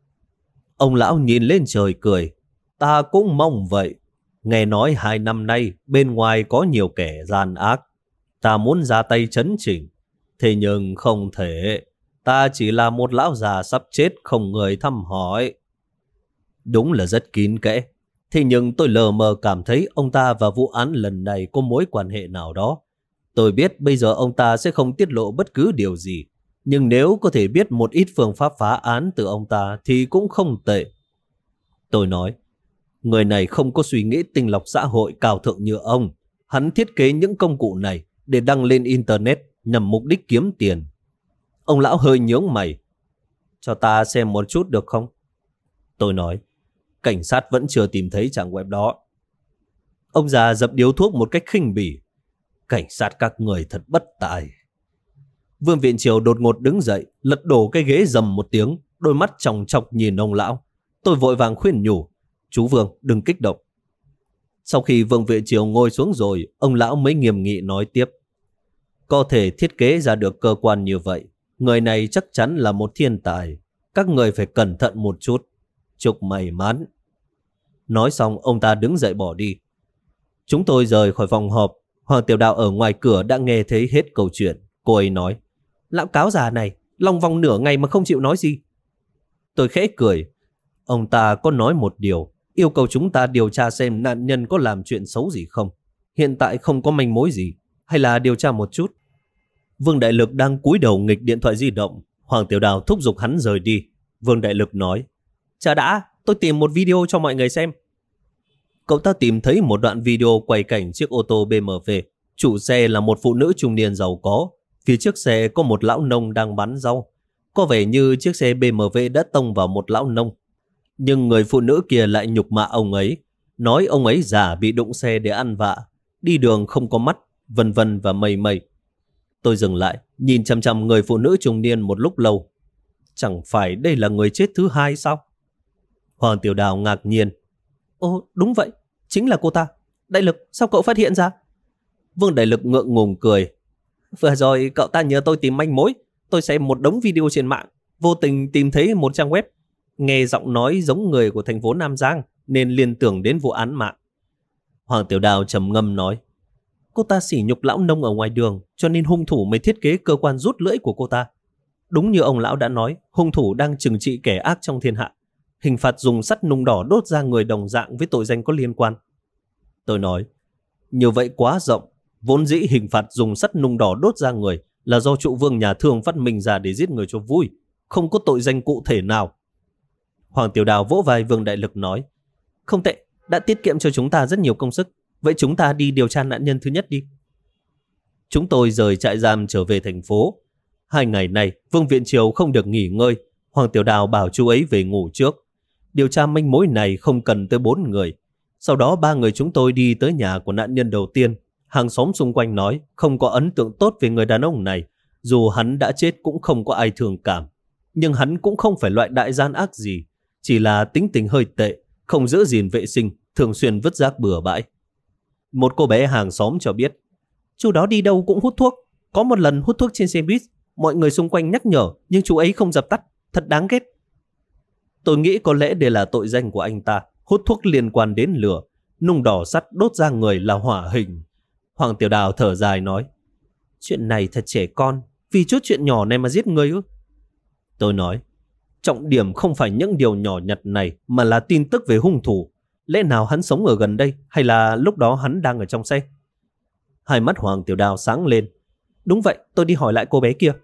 Ông lão nhìn lên trời cười. Ta cũng mong vậy. Nghe nói 2 năm nay bên ngoài có nhiều kẻ gian ác. Ta muốn ra tay trấn chỉnh. Thế nhưng không thể. Ta chỉ là một lão già sắp chết không người thăm hỏi. Đúng là rất kín kẽ. Thế nhưng tôi lờ mờ cảm thấy ông ta và vụ án lần này có mối quan hệ nào đó. Tôi biết bây giờ ông ta sẽ không tiết lộ bất cứ điều gì. Nhưng nếu có thể biết một ít phương pháp phá án từ ông ta thì cũng không tệ. Tôi nói, người này không có suy nghĩ tinh lọc xã hội cao thượng như ông. Hắn thiết kế những công cụ này để đăng lên Internet nhằm mục đích kiếm tiền. Ông lão hơi nhướng mày. Cho ta xem một chút được không? Tôi nói, cảnh sát vẫn chưa tìm thấy trang web đó. Ông già dập điếu thuốc một cách khinh bỉ. Cảnh sát các người thật bất tài. Vương Viện Triều đột ngột đứng dậy, lật đổ cái ghế rầm một tiếng, đôi mắt chòng chọc nhìn ông lão. Tôi vội vàng khuyên nhủ, chú Vương đừng kích động. Sau khi Vương Viện Triều ngồi xuống rồi, ông lão mới nghiêm nghị nói tiếp. Có thể thiết kế ra được cơ quan như vậy, người này chắc chắn là một thiên tài. Các người phải cẩn thận một chút. Chúc may mắn. Nói xong ông ta đứng dậy bỏ đi. Chúng tôi rời khỏi phòng họp. Hoàng Tiểu Đào ở ngoài cửa đã nghe thấy hết câu chuyện. Cô ấy nói, lão cáo già này lòng vòng nửa ngày mà không chịu nói gì. Tôi khẽ cười. Ông ta có nói một điều, yêu cầu chúng ta điều tra xem nạn nhân có làm chuyện xấu gì không. Hiện tại không có manh mối gì, hay là điều tra một chút. Vương Đại Lực đang cúi đầu nghịch điện thoại di động. Hoàng Tiểu Đào thúc giục hắn rời đi. Vương Đại Lực nói, chờ đã, tôi tìm một video cho mọi người xem. Cậu ta tìm thấy một đoạn video quay cảnh chiếc ô tô BMW. Chủ xe là một phụ nữ trung niên giàu có. Phía trước xe có một lão nông đang bán rau. Có vẻ như chiếc xe BMW đã tông vào một lão nông. Nhưng người phụ nữ kia lại nhục mạ ông ấy, nói ông ấy giả bị đụng xe để ăn vạ, đi đường không có mắt, vân vân và mây mây. Tôi dừng lại, nhìn chằm chằm người phụ nữ trung niên một lúc lâu. Chẳng phải đây là người chết thứ hai sao? Hoàng Tiểu Đào ngạc nhiên. Ồ, đúng vậy, chính là cô ta. Đại Lực, sao cậu phát hiện ra? Vương Đại Lực ngượng ngùng cười. Vừa rồi cậu ta nhờ tôi tìm manh mối. Tôi xem một đống video trên mạng, vô tình tìm thấy một trang web. Nghe giọng nói giống người của thành phố Nam Giang nên liên tưởng đến vụ án mạng. Hoàng Tiểu Đào trầm ngâm nói, cô ta sỉ nhục lão nông ở ngoài đường, cho nên hung thủ mới thiết kế cơ quan rút lưỡi của cô ta. Đúng như ông lão đã nói, hung thủ đang trừng trị kẻ ác trong thiên hạ. Hình phạt dùng sắt nung đỏ đốt ra người đồng dạng với tội danh có liên quan. Tôi nói, như vậy quá rộng. Vốn dĩ hình phạt dùng sắt nung đỏ đốt ra người là do trụ vương nhà Thương phát minh ra để giết người cho vui, không có tội danh cụ thể nào. Hoàng Tiểu Đào vỗ vai Vương Đại Lực nói, không tệ, đã tiết kiệm cho chúng ta rất nhiều công sức. Vậy chúng ta đi điều tra nạn nhân thứ nhất đi. Chúng tôi rời trại giam trở về thành phố. 2 ngày này Vương Viện Triều không được nghỉ ngơi. Hoàng Tiểu Đào bảo chú ấy về ngủ trước. Điều tra manh mối này không cần tới 4 người. Sau đó 3 người chúng tôi đi tới nhà của nạn nhân đầu tiên. Hàng xóm xung quanh nói không có ấn tượng tốt về người đàn ông này. Dù hắn đã chết cũng không có ai thương cảm. Nhưng hắn cũng không phải loại đại gian ác gì. Chỉ là tính tình hơi tệ, không giữ gìn vệ sinh, thường xuyên vứt rác bừa bãi. Một cô bé hàng xóm cho biết, chú đó đi đâu cũng hút thuốc. Có một lần hút thuốc trên xe buýt, mọi người xung quanh nhắc nhở nhưng chú ấy không dập tắt, thật đáng ghét. Tôi nghĩ có lẽ đây là tội danh của anh ta, hút thuốc liên quan đến lửa, nung đỏ sắt đốt ra người là hỏa hình. Hoàng Tiểu Đào thở dài nói, chuyện này thật trẻ con, vì chút chuyện nhỏ này mà giết người ư? Tôi nói, trọng điểm không phải những điều nhỏ nhặt này mà là tin tức về hung thủ. Lẽ nào hắn sống ở gần đây hay là lúc đó hắn đang ở trong xe? Hai mắt Hoàng Tiểu Đào sáng lên. Đúng vậy, tôi đi hỏi lại cô bé kia.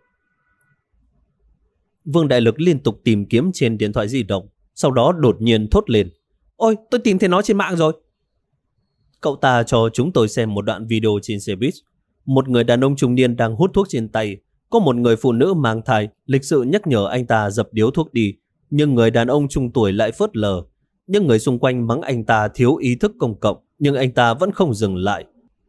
Vương Đại Lực liên tục tìm kiếm trên điện thoại di động, sau đó đột nhiên thốt lên: Ôi, tôi tìm thấy nó trên mạng rồi. Cậu ta cho chúng tôi xem một đoạn video trên xe buýt. Một người đàn ông trung niên đang hút thuốc trên tay. Có một người phụ nữ mang thai lịch sự nhắc nhở anh ta dập điếu thuốc đi, nhưng người đàn ông trung tuổi lại phớt lờ. Những người xung quanh mắng anh ta thiếu ý thức công cộng, nhưng anh ta vẫn không dừng lại.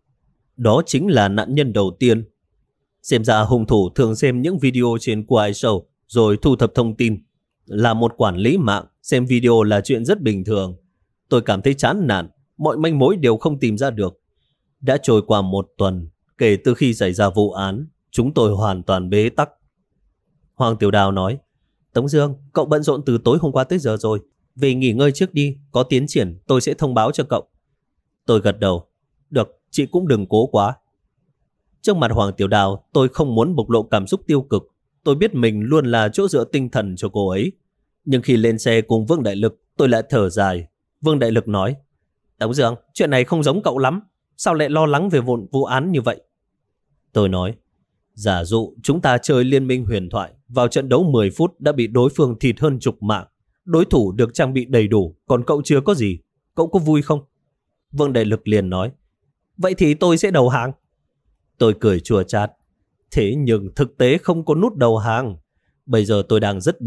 Đó chính là nạn nhân đầu tiên. Xem ra hung thủ thường xem những video trên Quai Show rồi thu thập thông tin. Là một quản lý mạng, xem video là chuyện rất bình thường. Tôi cảm thấy chán nản, mọi manh mối đều không tìm ra được. Đã trôi qua 1 tuần kể từ khi xảy ra vụ án, chúng tôi hoàn toàn bế tắc. Hoàng Tiểu Đào nói: Tống Dương, cậu bận rộn từ tối hôm qua tới giờ rồi, về nghỉ ngơi trước đi, có tiến triển tôi sẽ thông báo cho cậu. Tôi gật đầu: Được, chị cũng đừng cố quá. Trước mặt Hoàng Tiểu Đào, tôi không muốn bộc lộ cảm xúc tiêu cực. Tôi biết mình luôn là chỗ dựa tinh thần cho cô ấy. Nhưng khi lên xe cùng Vương Đại Lực, tôi lại thở dài. Vương Đại Lực nói: Tống Dương, chuyện này không giống cậu lắm. Sao lại lo lắng về vụ án như vậy? Tôi nói: Giả dụ chúng ta chơi liên minh huyền thoại, vào trận đấu 10 phút đã bị đối phương thịt hơn chục mạng. Đối thủ được trang bị đầy đủ, còn cậu chưa có gì. Cậu có vui không? Vương Đại Lực liền nói: Vậy thì tôi sẽ đầu hàng. Tôi cười chua chát: Thế nhưng thực tế không có nút đầu hàng. Bây giờ tôi đang rất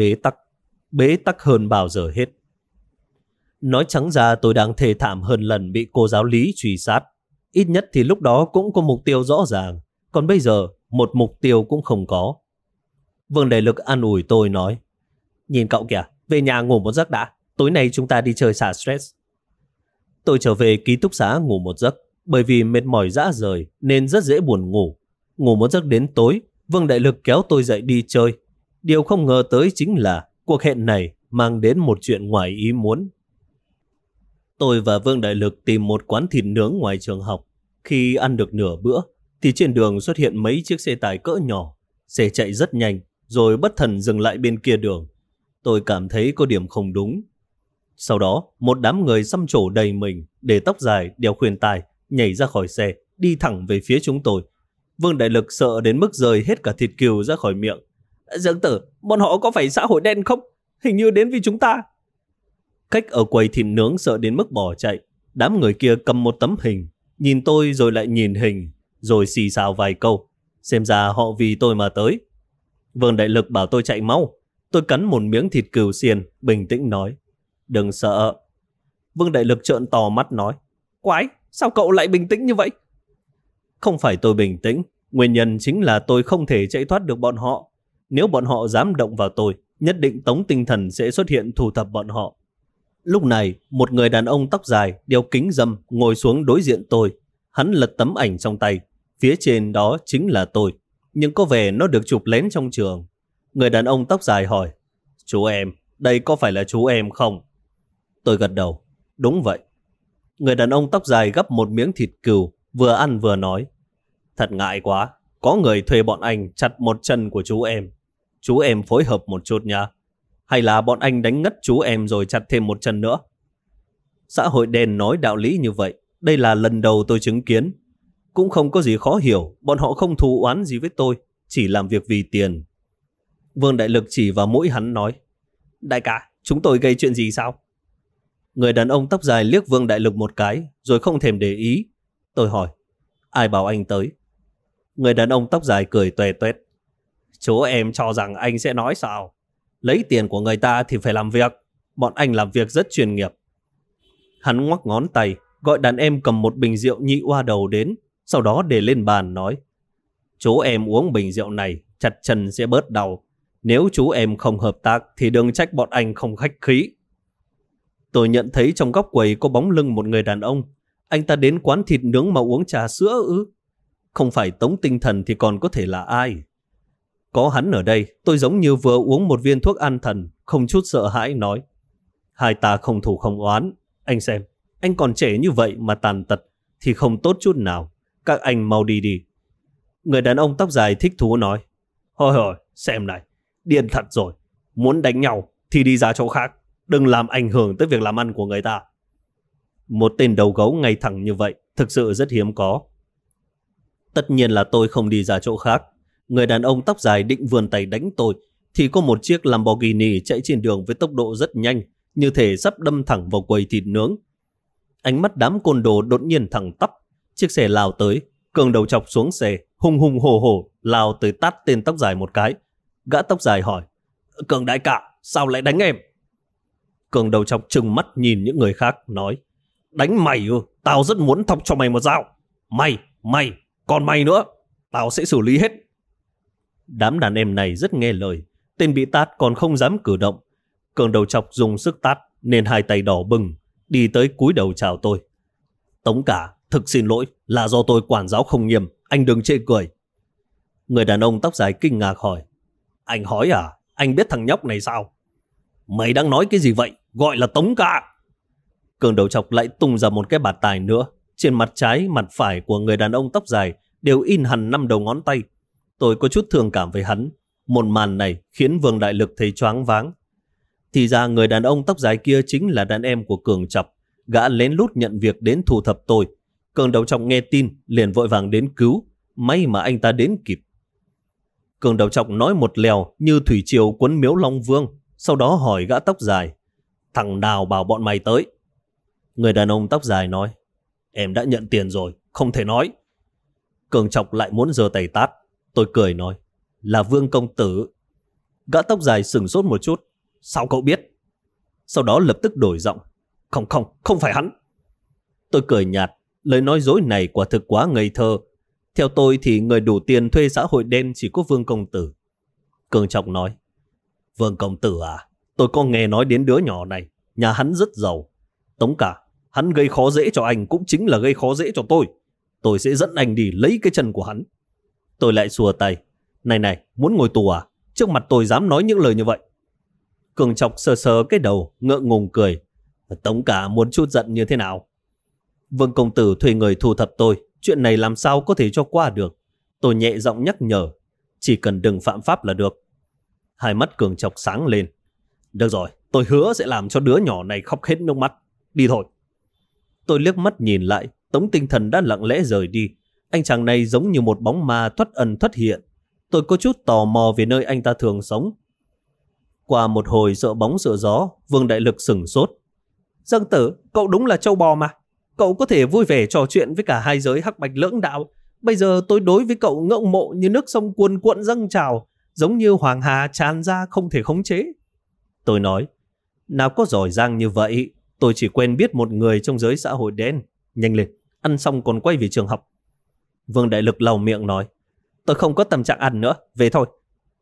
bế tắc hơn bao giờ hết. Nói trắng ra tôi đang thê thảm hơn lần bị cô giáo Lý truy sát. Ít nhất thì lúc đó cũng có mục tiêu rõ ràng. Còn bây giờ một mục tiêu cũng không có. Vương Đại Lực an ủi tôi nói: Nhìn cậu kìa, về nhà ngủ một giấc đã. Tối nay chúng ta đi chơi xả stress. Tôi trở về ký túc xá ngủ một giấc. Bởi vì mệt mỏi rã rời nên rất dễ buồn ngủ. Ngủ một giấc đến tối, Vương Đại Lực kéo tôi dậy đi chơi. Điều không ngờ tới chính là cuộc hẹn này mang đến một chuyện ngoài ý muốn. Tôi và Vương Đại Lực tìm một quán thịt nướng ngoài trường học. Khi ăn được nửa bữa thì trên đường xuất hiện mấy chiếc xe tải cỡ nhỏ. Xe chạy rất nhanh rồi bất thần dừng lại bên kia đường. Tôi cảm thấy có điểm không đúng. Sau đó một đám người xăm trổ đầy mình, để tóc dài, đeo khuyên tai, nhảy ra khỏi xe, đi thẳng về phía chúng tôi. Vương Đại Lực sợ đến mức rơi hết cả thịt cừu ra khỏi miệng. Dương Tử, bọn họ có phải xã hội đen không? Hình như đến vì chúng ta. Khách ở quầy thịt nướng sợ đến mức bỏ chạy. Đám người kia cầm một tấm hình, nhìn tôi rồi lại nhìn hình, rồi xì xào vài câu. Xem ra họ vì tôi mà tới. Vương Đại Lực bảo tôi chạy mau. Tôi cắn một miếng thịt cừu xiên, bình tĩnh nói: Đừng sợ. Vương Đại Lực trợn to mắt nói: Quái, sao cậu lại bình tĩnh như vậy? Không phải tôi bình tĩnh, nguyên nhân chính là tôi không thể chạy thoát được bọn họ. Nếu bọn họ dám động vào tôi, nhất định Tống Tinh Thần sẽ xuất hiện thu thập bọn họ. Lúc này, một người đàn ông tóc dài, đeo kính râm ngồi xuống đối diện tôi. Hắn lật tấm ảnh trong tay, phía trên đó chính là tôi, nhưng có vẻ nó được chụp lén trong trường. Người đàn ông tóc dài hỏi: Chú em, đây có phải là chú em không? Tôi gật đầu: Đúng vậy. Người đàn ông tóc dài gắp một miếng thịt cừu, vừa ăn vừa nói: Thật ngại quá, có người thuê bọn anh chặt một chân của chú em. Chú em phối hợp một chút nha. Hay là bọn anh đánh ngất chú em rồi chặt thêm một chân nữa? Xã hội đen nói đạo lý như vậy, đây là lần đầu tôi chứng kiến. Cũng không có gì khó hiểu, bọn họ không thù oán gì với tôi, chỉ làm việc vì tiền. Vương Đại Lực chỉ vào mũi hắn nói: Đại ca, chúng tôi gây chuyện gì sao? Người đàn ông tóc dài liếc Vương Đại Lực một cái, rồi không thèm để ý. Tôi hỏi: Ai bảo anh tới? Người đàn ông tóc dài cười tuè tuét: Chú em cho rằng anh sẽ nói sao? Lấy tiền của người ta thì phải làm việc. Bọn anh làm việc rất chuyên nghiệp. Hắn ngoắc ngón tay, gọi đàn em cầm một bình rượu nhị oa đầu đến, sau đó để lên bàn nói: Chú em uống bình rượu này, chặt chân sẽ bớt đau. Nếu chú em không hợp tác thì đừng trách bọn anh không khách khí. Tôi nhận thấy trong góc quầy có bóng lưng một người đàn ông. Anh ta đến quán thịt nướng mà uống trà sữa ư? Không phải Tống Tinh Thần thì còn có thể là ai? Có hắn ở đây, tôi giống như vừa uống một viên thuốc an thần, không chút sợ hãi nói: Hai ta không thù không oán. Anh xem, anh còn trẻ như vậy mà tàn tật thì không tốt chút nào. Các anh mau đi đi. Người đàn ông tóc dài thích thú nói: Thôi, xem này, điên thật rồi. Muốn đánh nhau thì đi ra chỗ khác, đừng làm ảnh hưởng tới việc làm ăn của người ta. Một tên đầu gấu ngay thẳng như vậy thực sự rất hiếm có. Tất nhiên là tôi không đi ra chỗ khác. Người đàn ông tóc dài định vươn tay đánh tôi, thì có một chiếc Lamborghini chạy trên đường với tốc độ rất nhanh, như thể sắp đâm thẳng vào quầy thịt nướng. Ánh mắt đám côn đồ đột nhiên thẳng tắp. Chiếc xe lao tới, Cường đầu chọc xuống xe, hùng hùng hổ hổ lao tới tát tên tóc dài một cái. Gã tóc dài hỏi: Cường đại ca, sao lại đánh em? Cường đầu chọc trừng mắt nhìn những người khác, nói: Đánh mày ư? Tao rất muốn thọc cho mày một dao. Mày, còn mày nữa, tao sẽ xử lý hết. Đám đàn em này rất nghe lời. Tên bị tát còn không dám cử động. Cường đầu chọc dùng sức tát nên hai tay đỏ bừng, đi tới cúi đầu chào tôi. Tống cả, thực xin lỗi, là do tôi quản giáo không nghiêm, anh đừng chê cười. Người đàn ông tóc dài kinh ngạc hỏi: Anh hỏi à? Anh biết thằng nhóc này sao? Mày đang nói cái gì vậy? Gọi là Tống cả. Cường đầu chọc lại tung ra một cái bạt tài nữa. Trên mặt trái, mặt phải của người đàn ông tóc dài đều in hẳn 5 đầu ngón tay. Tôi có chút thương cảm với hắn. Một màn này khiến Vương Đại Lực thấy choáng váng. Thì ra người đàn ông tóc dài kia chính là đàn em của Cường chọc. Gã lén lút nhận việc đến thu thập tôi. Cường đầu chọc nghe tin liền vội vàng đến cứu. May mà anh ta đến kịp. Cường đầu chọc nói một lèo như thủy triều cuốn miếu Long Vương. Sau đó hỏi gã tóc dài: Thằng nào bảo bọn mày tới? Người đàn ông tóc dài nói: Em đã nhận tiền rồi, không thể nói. Cường chọc lại muốn giơ tay tát. Tôi cười nói: Là Vương công tử. Gã tóc dài sửng sốt một chút: Sao cậu biết? Sau đó lập tức đổi giọng: Không phải hắn. Tôi cười nhạt. Lời nói dối này quả thực quá ngây thơ. Theo tôi thì người đủ tiền thuê xã hội đen chỉ có Vương công tử. Cường chọc nói: Vương công tử à? Tôi có nghe nói đến đứa nhỏ này. Nhà hắn rất giàu. Tống cả, hắn gây khó dễ cho anh cũng chính là gây khó dễ cho tôi. Tôi sẽ dẫn anh đi lấy cái chân của hắn. Tôi lại xua tay: Này, muốn ngồi tù à? Trước mặt tôi dám nói những lời như vậy? Cường chọc sờ sờ cái đầu, ngượng ngùng cười: Tống cả muốn chút giận như thế nào? Vương công tử thuê người thu thập tôi, chuyện này làm sao có thể cho qua được? Tôi nhẹ giọng nhắc nhở: Chỉ cần đừng phạm pháp là được. Hai mắt Cường chọc sáng lên: Được rồi, tôi hứa sẽ làm cho đứa nhỏ này khóc hết nước mắt. Đi thôi. Tôi liếc mắt nhìn lại, Tống Tinh Thần đã lặng lẽ rời đi. Anh chàng này giống như một bóng ma thoát ẩn thoát hiện. Tôi có chút tò mò về nơi anh ta thường sống. Qua một hồi sợ bóng sợ gió, Vương Đại Lực sửng sốt: Dương tử, cậu đúng là trâu bò mà. Cậu có thể vui vẻ trò chuyện với cả hai giới hắc bạch lưỡng đạo. Bây giờ tôi đối với cậu ngưỡng mộ như nước sông cuồn cuộn dâng trào, giống như hoàng hà tràn ra không thể khống chế. Tôi nói: Nào có giỏi giang như vậy. Tôi chỉ quen biết một người trong giới xã hội đen. Nhanh lên, ăn xong còn quay về trường học. Vương Đại Lực lau miệng nói: Tôi không có tâm trạng ăn nữa, về thôi.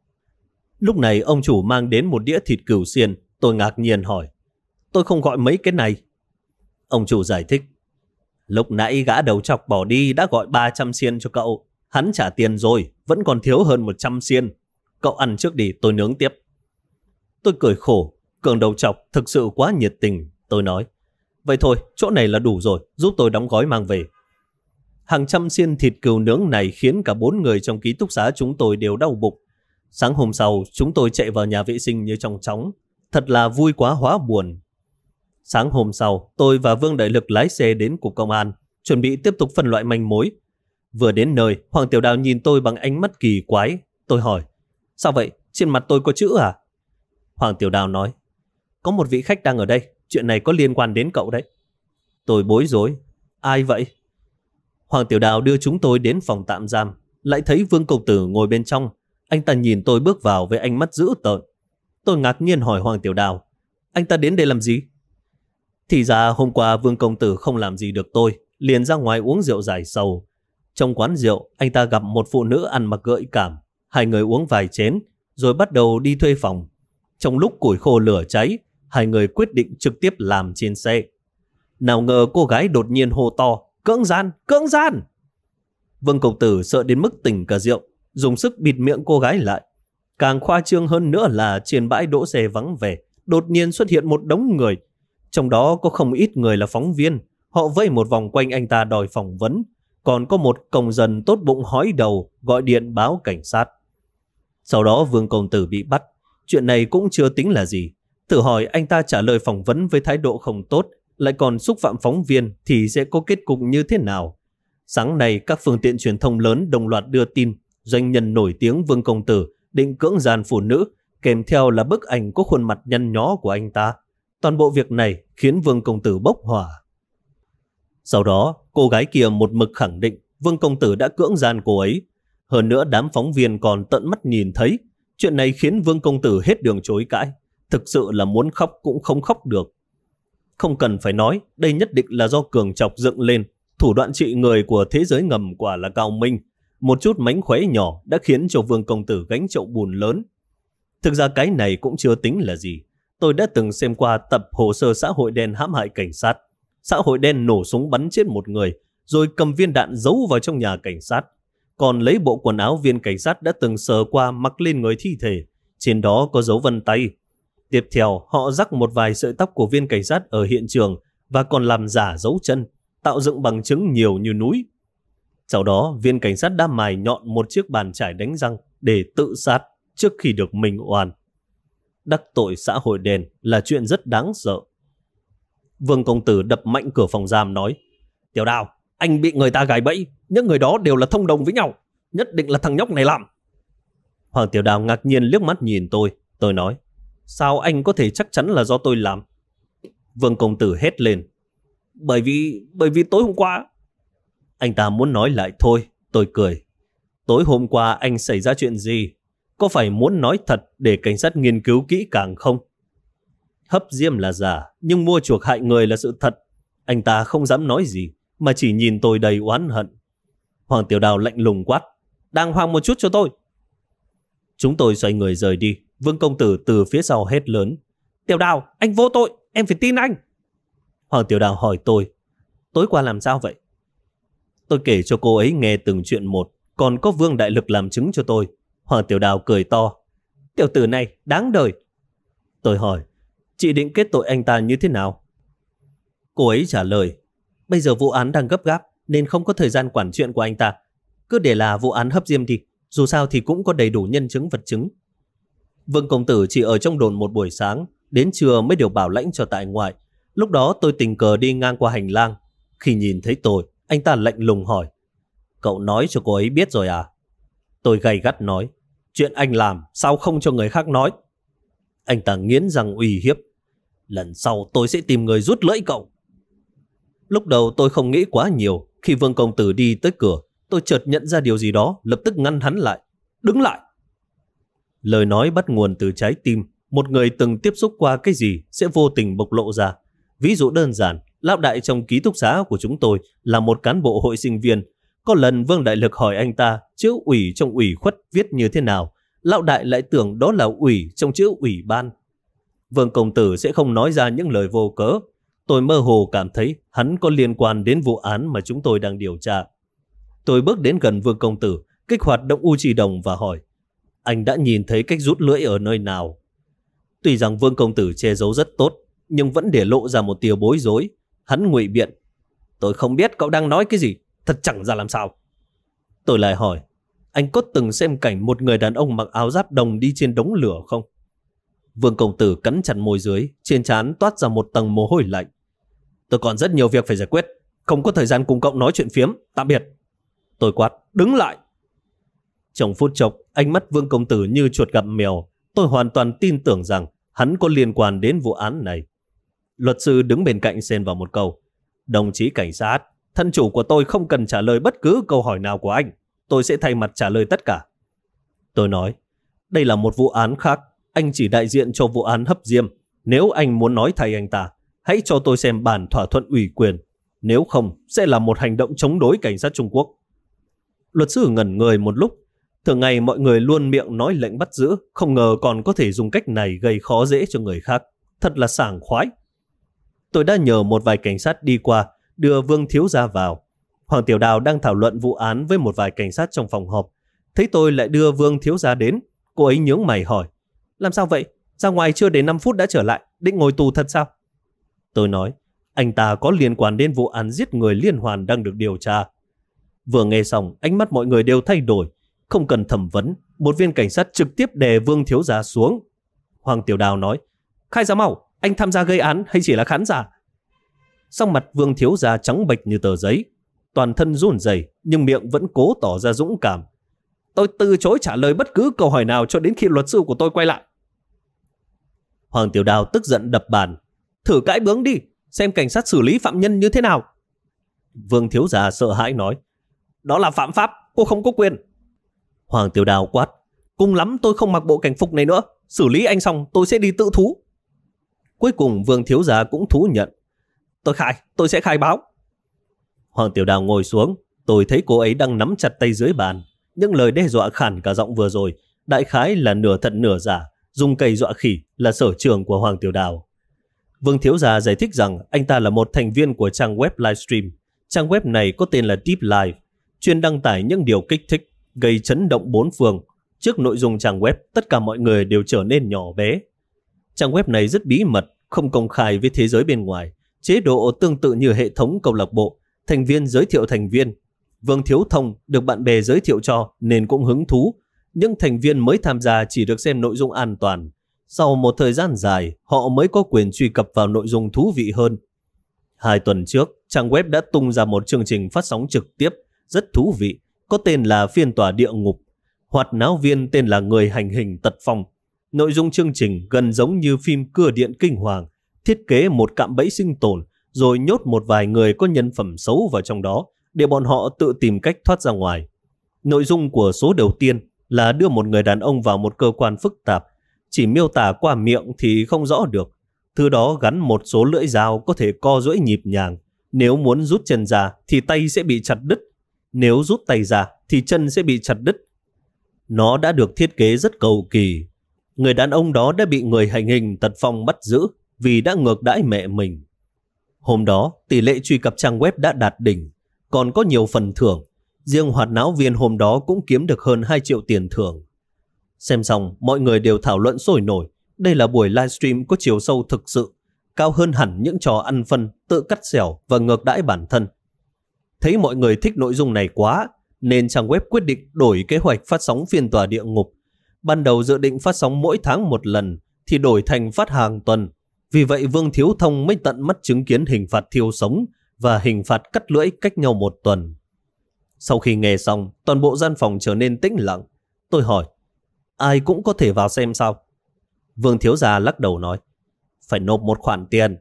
Lúc này ông chủ mang đến một đĩa thịt cừu xiên. Tôi ngạc nhiên hỏi: Tôi không gọi mấy cái này. Ông chủ giải thích: Lúc nãy gã đầu chọc bỏ đi đã gọi 300 xiên cho cậu. Hắn trả tiền rồi, vẫn còn thiếu hơn 100 xiên. Cậu ăn trước đi, tôi nướng tiếp. Tôi cười khổ. Cường đầu chọc thực sự quá nhiệt tình. Tôi nói: Vậy thôi, chỗ này là đủ rồi, giúp tôi đóng gói mang về. Hàng trăm xiên thịt cừu nướng này khiến cả 4 người trong ký túc xá chúng tôi đều đau bụng. Sáng hôm sau, chúng tôi chạy vào nhà vệ sinh như trong chóng. Thật là vui quá hóa buồn. Sáng hôm sau, tôi và Vương Đại Lực lái xe đến cục công an, chuẩn bị tiếp tục phân loại manh mối. Vừa đến nơi, Hoàng Tiểu Đào nhìn tôi bằng ánh mắt kỳ quái. Tôi hỏi: Sao vậy? Trên mặt tôi có chữ à? Hoàng Tiểu Đào nói: Có một vị khách đang ở đây, chuyện này có liên quan đến cậu đấy. Tôi bối rối: Ai vậy? Hoàng Tiểu Đào đưa chúng tôi đến phòng tạm giam, lại thấy Vương công tử ngồi bên trong. Anh ta nhìn tôi bước vào với ánh mắt dữ tợn. Tôi ngạc nhiên hỏi Hoàng Tiểu Đào: Anh ta đến đây làm gì? Thì ra hôm qua Vương công tử không làm gì được tôi, liền ra ngoài uống rượu giải sầu. Trong quán rượu, anh ta gặp một phụ nữ ăn mặc gợi cảm. Hai người uống vài chén, rồi bắt đầu đi thuê phòng. Trong lúc củi khô lửa cháy, hai người quyết định trực tiếp làm trên xe. Nào ngờ cô gái đột nhiên hô to: Cưỡng gian! Cưỡng gian! Vương công tử sợ đến mức tỉnh cả rượu, dùng sức bịt miệng cô gái lại. Càng khoa trương hơn nữa là trên bãi đỗ xe vắng vẻ, đột nhiên xuất hiện một đống người. Trong đó có không ít người là phóng viên. Họ vây một vòng quanh anh ta đòi phỏng vấn. Còn có một công dân tốt bụng hói đầu gọi điện báo cảnh sát. Sau đó Vương công tử bị bắt. Chuyện này cũng chưa tính là gì. Thử hỏi anh ta trả lời phỏng vấn với thái độ không tốt, lại còn xúc phạm phóng viên thì sẽ có kết cục như thế nào? Sáng nay các phương tiện truyền thông lớn đồng loạt đưa tin doanh nhân nổi tiếng Vương Công Tử định cưỡng gian phụ nữ, kèm theo là bức ảnh có khuôn mặt nhăn nhó của anh ta. Toàn bộ việc này khiến Vương Công Tử bốc hỏa. Sau đó, cô gái kia một mực khẳng định Vương Công Tử đã cưỡng gian cô ấy. Hơn nữa đám phóng viên còn tận mắt nhìn thấy. Chuyện này khiến Vương Công Tử hết đường chối cãi. Thực sự là muốn khóc cũng không khóc được. Không cần phải nói, đây nhất định là do Cường chọc dựng lên. Thủ đoạn trị người của thế giới ngầm quả là cao minh. Một chút mánh khóe nhỏ đã khiến cho Vương Công Tử gánh chậu bùn lớn. Thực ra cái này cũng chưa tính là gì. Tôi đã từng xem qua tập hồ sơ xã hội đen hãm hại cảnh sát. Xã hội đen nổ súng bắn chết một người, rồi cầm viên đạn giấu vào trong nhà cảnh sát. Còn lấy bộ quần áo viên cảnh sát đã từng sờ qua mặc lên người thi thể. Trên đó có dấu vân tay. Tiếp theo, họ rắc một vài sợi tóc của viên cảnh sát ở hiện trường và còn làm giả dấu chân, tạo dựng bằng chứng nhiều như núi. Sau đó, viên cảnh sát đã mài nhọn một chiếc bàn chải đánh răng để tự sát trước khi được minh oan. Đắc tội xã hội đen là chuyện rất đáng sợ. Vương Công Tử đập mạnh cửa phòng giam nói: Tiểu Đào, anh bị người ta gài bẫy. Những người đó đều là thông đồng với nhau. Nhất định là thằng nhóc này làm. Hoàng Tiểu Đào ngạc nhiên liếc mắt nhìn tôi. Tôi nói: Sao anh có thể chắc chắn là do tôi làm? Vương Công Tử hét lên: Bởi vì tối hôm qua. Anh ta muốn nói lại thôi. Tôi cười: Tối hôm qua anh xảy ra chuyện gì? Có phải muốn nói thật để cảnh sát nghiên cứu kỹ càng không? Hấp diêm là giả, nhưng mua chuộc hại người là sự thật. Anh ta không dám nói gì, mà chỉ nhìn tôi đầy oán hận. Hoàng Tiểu Đào lạnh lùng quát: Đàng hoàng một chút cho tôi. Chúng tôi xoay người rời đi. Vương Công Tử từ phía sau hét lớn: Tiểu Đào, anh vô tội, em phải tin anh. Hoàng Tiểu Đào hỏi tôi: Tối qua làm sao vậy? Tôi kể cho cô ấy nghe từng chuyện một, còn có Vương Đại Lực làm chứng cho tôi. Hoàng Tiểu Đào cười to: Tiểu tử này đáng đời. Tôi hỏi: Chị định kết tội anh ta như thế nào? Cô ấy trả lời: Bây giờ vụ án đang gấp gáp nên không có thời gian quản chuyện của anh ta. Cứ để là vụ án hấp diêm đi, dù sao thì cũng có đầy đủ nhân chứng vật chứng. Vương Công Tử chỉ ở trong đồn một buổi sáng, đến trưa mới được bảo lãnh cho tại ngoại. Lúc đó tôi tình cờ đi ngang qua hành lang. Khi nhìn thấy tôi, anh ta lạnh lùng hỏi: Cậu nói cho cô ấy biết rồi à? Tôi gay gắt nói: Chuyện anh làm sao không cho người khác nói? Anh ta nghiến răng uy hiếp: Lần sau tôi sẽ tìm người rút lưỡi cậu. Lúc đầu tôi không nghĩ quá nhiều. Khi Vương Công Tử đi tới cửa, tôi chợt nhận ra điều gì đó, lập tức ngăn hắn lại: Đứng lại! Lời nói bắt nguồn từ trái tim. Một người từng tiếp xúc qua cái gì sẽ vô tình bộc lộ ra. Ví dụ đơn giản, lão đại trong ký túc xá của chúng tôi là một cán bộ hội sinh viên. Có lần Vương Đại Lực hỏi anh ta chữ ủy trong ủy khuất viết như thế nào, lão đại lại tưởng đó là ủy trong chữ ủy ban. Vương Công Tử sẽ không nói ra những lời vô cớ. Tôi mơ hồ cảm thấy hắn có liên quan đến vụ án mà chúng tôi đang điều tra. Tôi bước đến gần Vương Công Tử, kích hoạt động u trì đồng và hỏi: Anh đã nhìn thấy cách rút lưỡi ở nơi nào? Tuy rằng Vương Công Tử che giấu rất tốt, nhưng vẫn để lộ ra một tia bối rối. Hắn ngụy biện: Tôi không biết cậu đang nói cái gì, thật chẳng ra làm sao. Tôi lại hỏi: Anh có từng xem cảnh một người đàn ông mặc áo giáp đồng đi trên đống lửa không? Vương Công Tử cắn chặt môi dưới, trên trán toát ra một tầng mồ hôi lạnh. Tôi còn rất nhiều việc phải giải quyết, không có thời gian cùng cậu nói chuyện phiếm, tạm biệt. Tôi quát: Đứng lại! Trong phút chốc, ánh mắt Vương Công Tử như chuột gặp mèo. Tôi hoàn toàn tin tưởng rằng hắn có liên quan đến vụ án này. Luật sư đứng bên cạnh xen vào một câu: Đồng chí cảnh sát, thân chủ của tôi không cần trả lời bất cứ câu hỏi nào của anh. Tôi sẽ thay mặt trả lời tất cả. Tôi nói: Đây là một vụ án khác. Anh chỉ đại diện cho vụ án hấp diêm. Nếu anh muốn nói thay anh ta, hãy cho tôi xem bản thỏa thuận ủy quyền. Nếu không, sẽ là một hành động chống đối cảnh sát Trung Quốc. Luật sư ngẩn người một lúc. Thường ngày mọi người luôn miệng nói lệnh bắt giữ, không ngờ còn có thể dùng cách này gây khó dễ cho người khác. Thật là sảng khoái. Tôi đã nhờ một vài cảnh sát đi qua, đưa Vương thiếu gia vào. Hoàng Tiểu Đào đang thảo luận vụ án với một vài cảnh sát trong phòng họp. Thấy tôi lại đưa Vương thiếu gia đến, cô ấy nhướng mày hỏi: Làm sao vậy? Ra ngoài chưa đến 5 phút đã trở lại, định ngồi tù thật sao? Tôi nói: Anh ta có liên quan đến vụ án giết người liên hoàn đang được điều tra. Vừa nghe xong, ánh mắt mọi người đều thay đổi. Không cần thẩm vấn, một viên cảnh sát trực tiếp đè Vương thiếu gia xuống. Hoàng Tiểu Đào nói: Khai ra mau, anh tham gia gây án hay chỉ là khán giả? Sắc mặt Vương thiếu gia trắng bệch như tờ giấy. toàn thân run rẩy nhưng miệng vẫn cố tỏ ra dũng cảm. Tôi từ chối trả lời bất cứ câu hỏi nào cho đến khi luật sư của tôi quay lại. Hoàng Tiểu Đào tức giận đập bàn. Thử cãi bướng đi, xem cảnh sát xử lý phạm nhân như thế nào. Vương thiếu gia sợ hãi nói. Đó là phạm pháp, cô không có quyền. Hoàng Tiểu Đào quát. Cùng lắm tôi không mặc bộ cảnh phục này nữa. Xử lý anh xong tôi sẽ đi tự thú. Cuối cùng Vương thiếu gia cũng thú nhận. Tôi sẽ khai báo. Hoàng Tiểu Đào ngồi xuống. Tôi thấy cô ấy đang nắm chặt tay dưới bàn. Những lời đe dọa khản cả giọng vừa rồi đại khái là nửa thật nửa giả. Dùng cây dọa khỉ là sở trường của Hoàng Tiểu Đào. Vương thiếu gia giải thích rằng anh ta là một thành viên của trang web livestream. Trang web này có tên là Deep Live, chuyên đăng tải những điều kích thích, gây chấn động bốn phương. Trước nội dung trang web, tất cả mọi người đều trở nên nhỏ bé. Trang web này rất bí mật, không công khai với thế giới bên ngoài. Chế độ tương tự như hệ thống câu lạc bộ, thành viên giới thiệu thành viên. Vương Thiếu Thông được bạn bè giới thiệu cho nên cũng hứng thú. Những thành viên mới tham gia chỉ được xem nội dung an toàn. Sau một thời gian dài, họ mới có quyền truy cập vào nội dung thú vị hơn. 2 tuần trước, trang web đã tung ra một chương trình phát sóng trực tiếp rất thú vị, có tên là Phiên tòa địa ngục. Hoạt náo viên tên là Người hành hình Tật Phong. Nội dung chương trình gần giống như phim Cưa điện kinh hoàng, thiết kế một cạm bẫy sinh tồn, rồi nhốt một vài người có nhân phẩm xấu vào trong đó để bọn họ tự tìm cách thoát ra ngoài. Nội dung của số đầu tiên là đưa một người đàn ông vào một cơ quan phức tạp, chỉ miêu tả qua miệng thì không rõ được. Thứ đó gắn một số lưỡi dao có thể co duỗi nhịp nhàng. Nếu muốn rút chân ra thì tay sẽ bị chặt đứt. Nếu rút tay ra thì chân sẽ bị chặt đứt. Nó đã được thiết kế rất cầu kỳ. Người đàn ông đó đã bị người hành hình Tật Phong bắt giữ vì đã ngược đãi mẹ mình. Hôm đó, tỷ lệ truy cập trang web đã đạt đỉnh, còn có nhiều phần thưởng. Riêng hoạt náo viên hôm đó cũng kiếm được hơn 2 triệu tiền thưởng. Xem xong, mọi người đều thảo luận sôi nổi. Đây là buổi livestream có chiều sâu thực sự, cao hơn hẳn những trò ăn phân, tự cắt xẻo và ngược đãi bản thân. Thấy mọi người thích nội dung này quá, nên trang web quyết định đổi kế hoạch phát sóng phiên tòa địa ngục. Ban đầu dự định phát sóng mỗi tháng một lần, thì đổi thành phát hàng tuần. Vì vậy Vương Thiếu Thông mới tận mắt chứng kiến hình phạt thiêu sống và hình phạt cắt lưỡi cách nhau 1 tuần. Sau khi nghe xong, toàn bộ gian phòng trở nên tĩnh lặng. Tôi hỏi, ai cũng có thể vào xem sao? Vương thiếu gia lắc đầu nói, phải nộp một khoản tiền.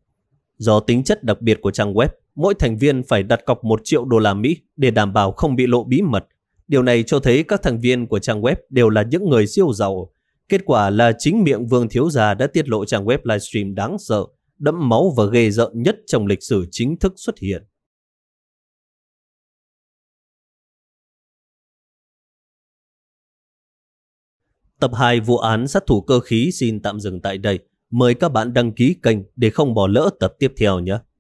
Do tính chất đặc biệt của trang web, mỗi thành viên phải đặt cọc 1 triệu đô la Mỹ để đảm bảo không bị lộ bí mật. Điều này cho thấy các thành viên của trang web đều là những người siêu giàu. Kết quả là chính miệng Vương thiếu gia đã tiết lộ trang web livestream đáng sợ, đẫm máu và ghê rợn nhất trong lịch sử chính thức xuất hiện. Tập 2 vụ án sát thủ cơ khí xin tạm dừng tại đây. Mời các bạn đăng ký kênh để không bỏ lỡ tập tiếp theo nhé.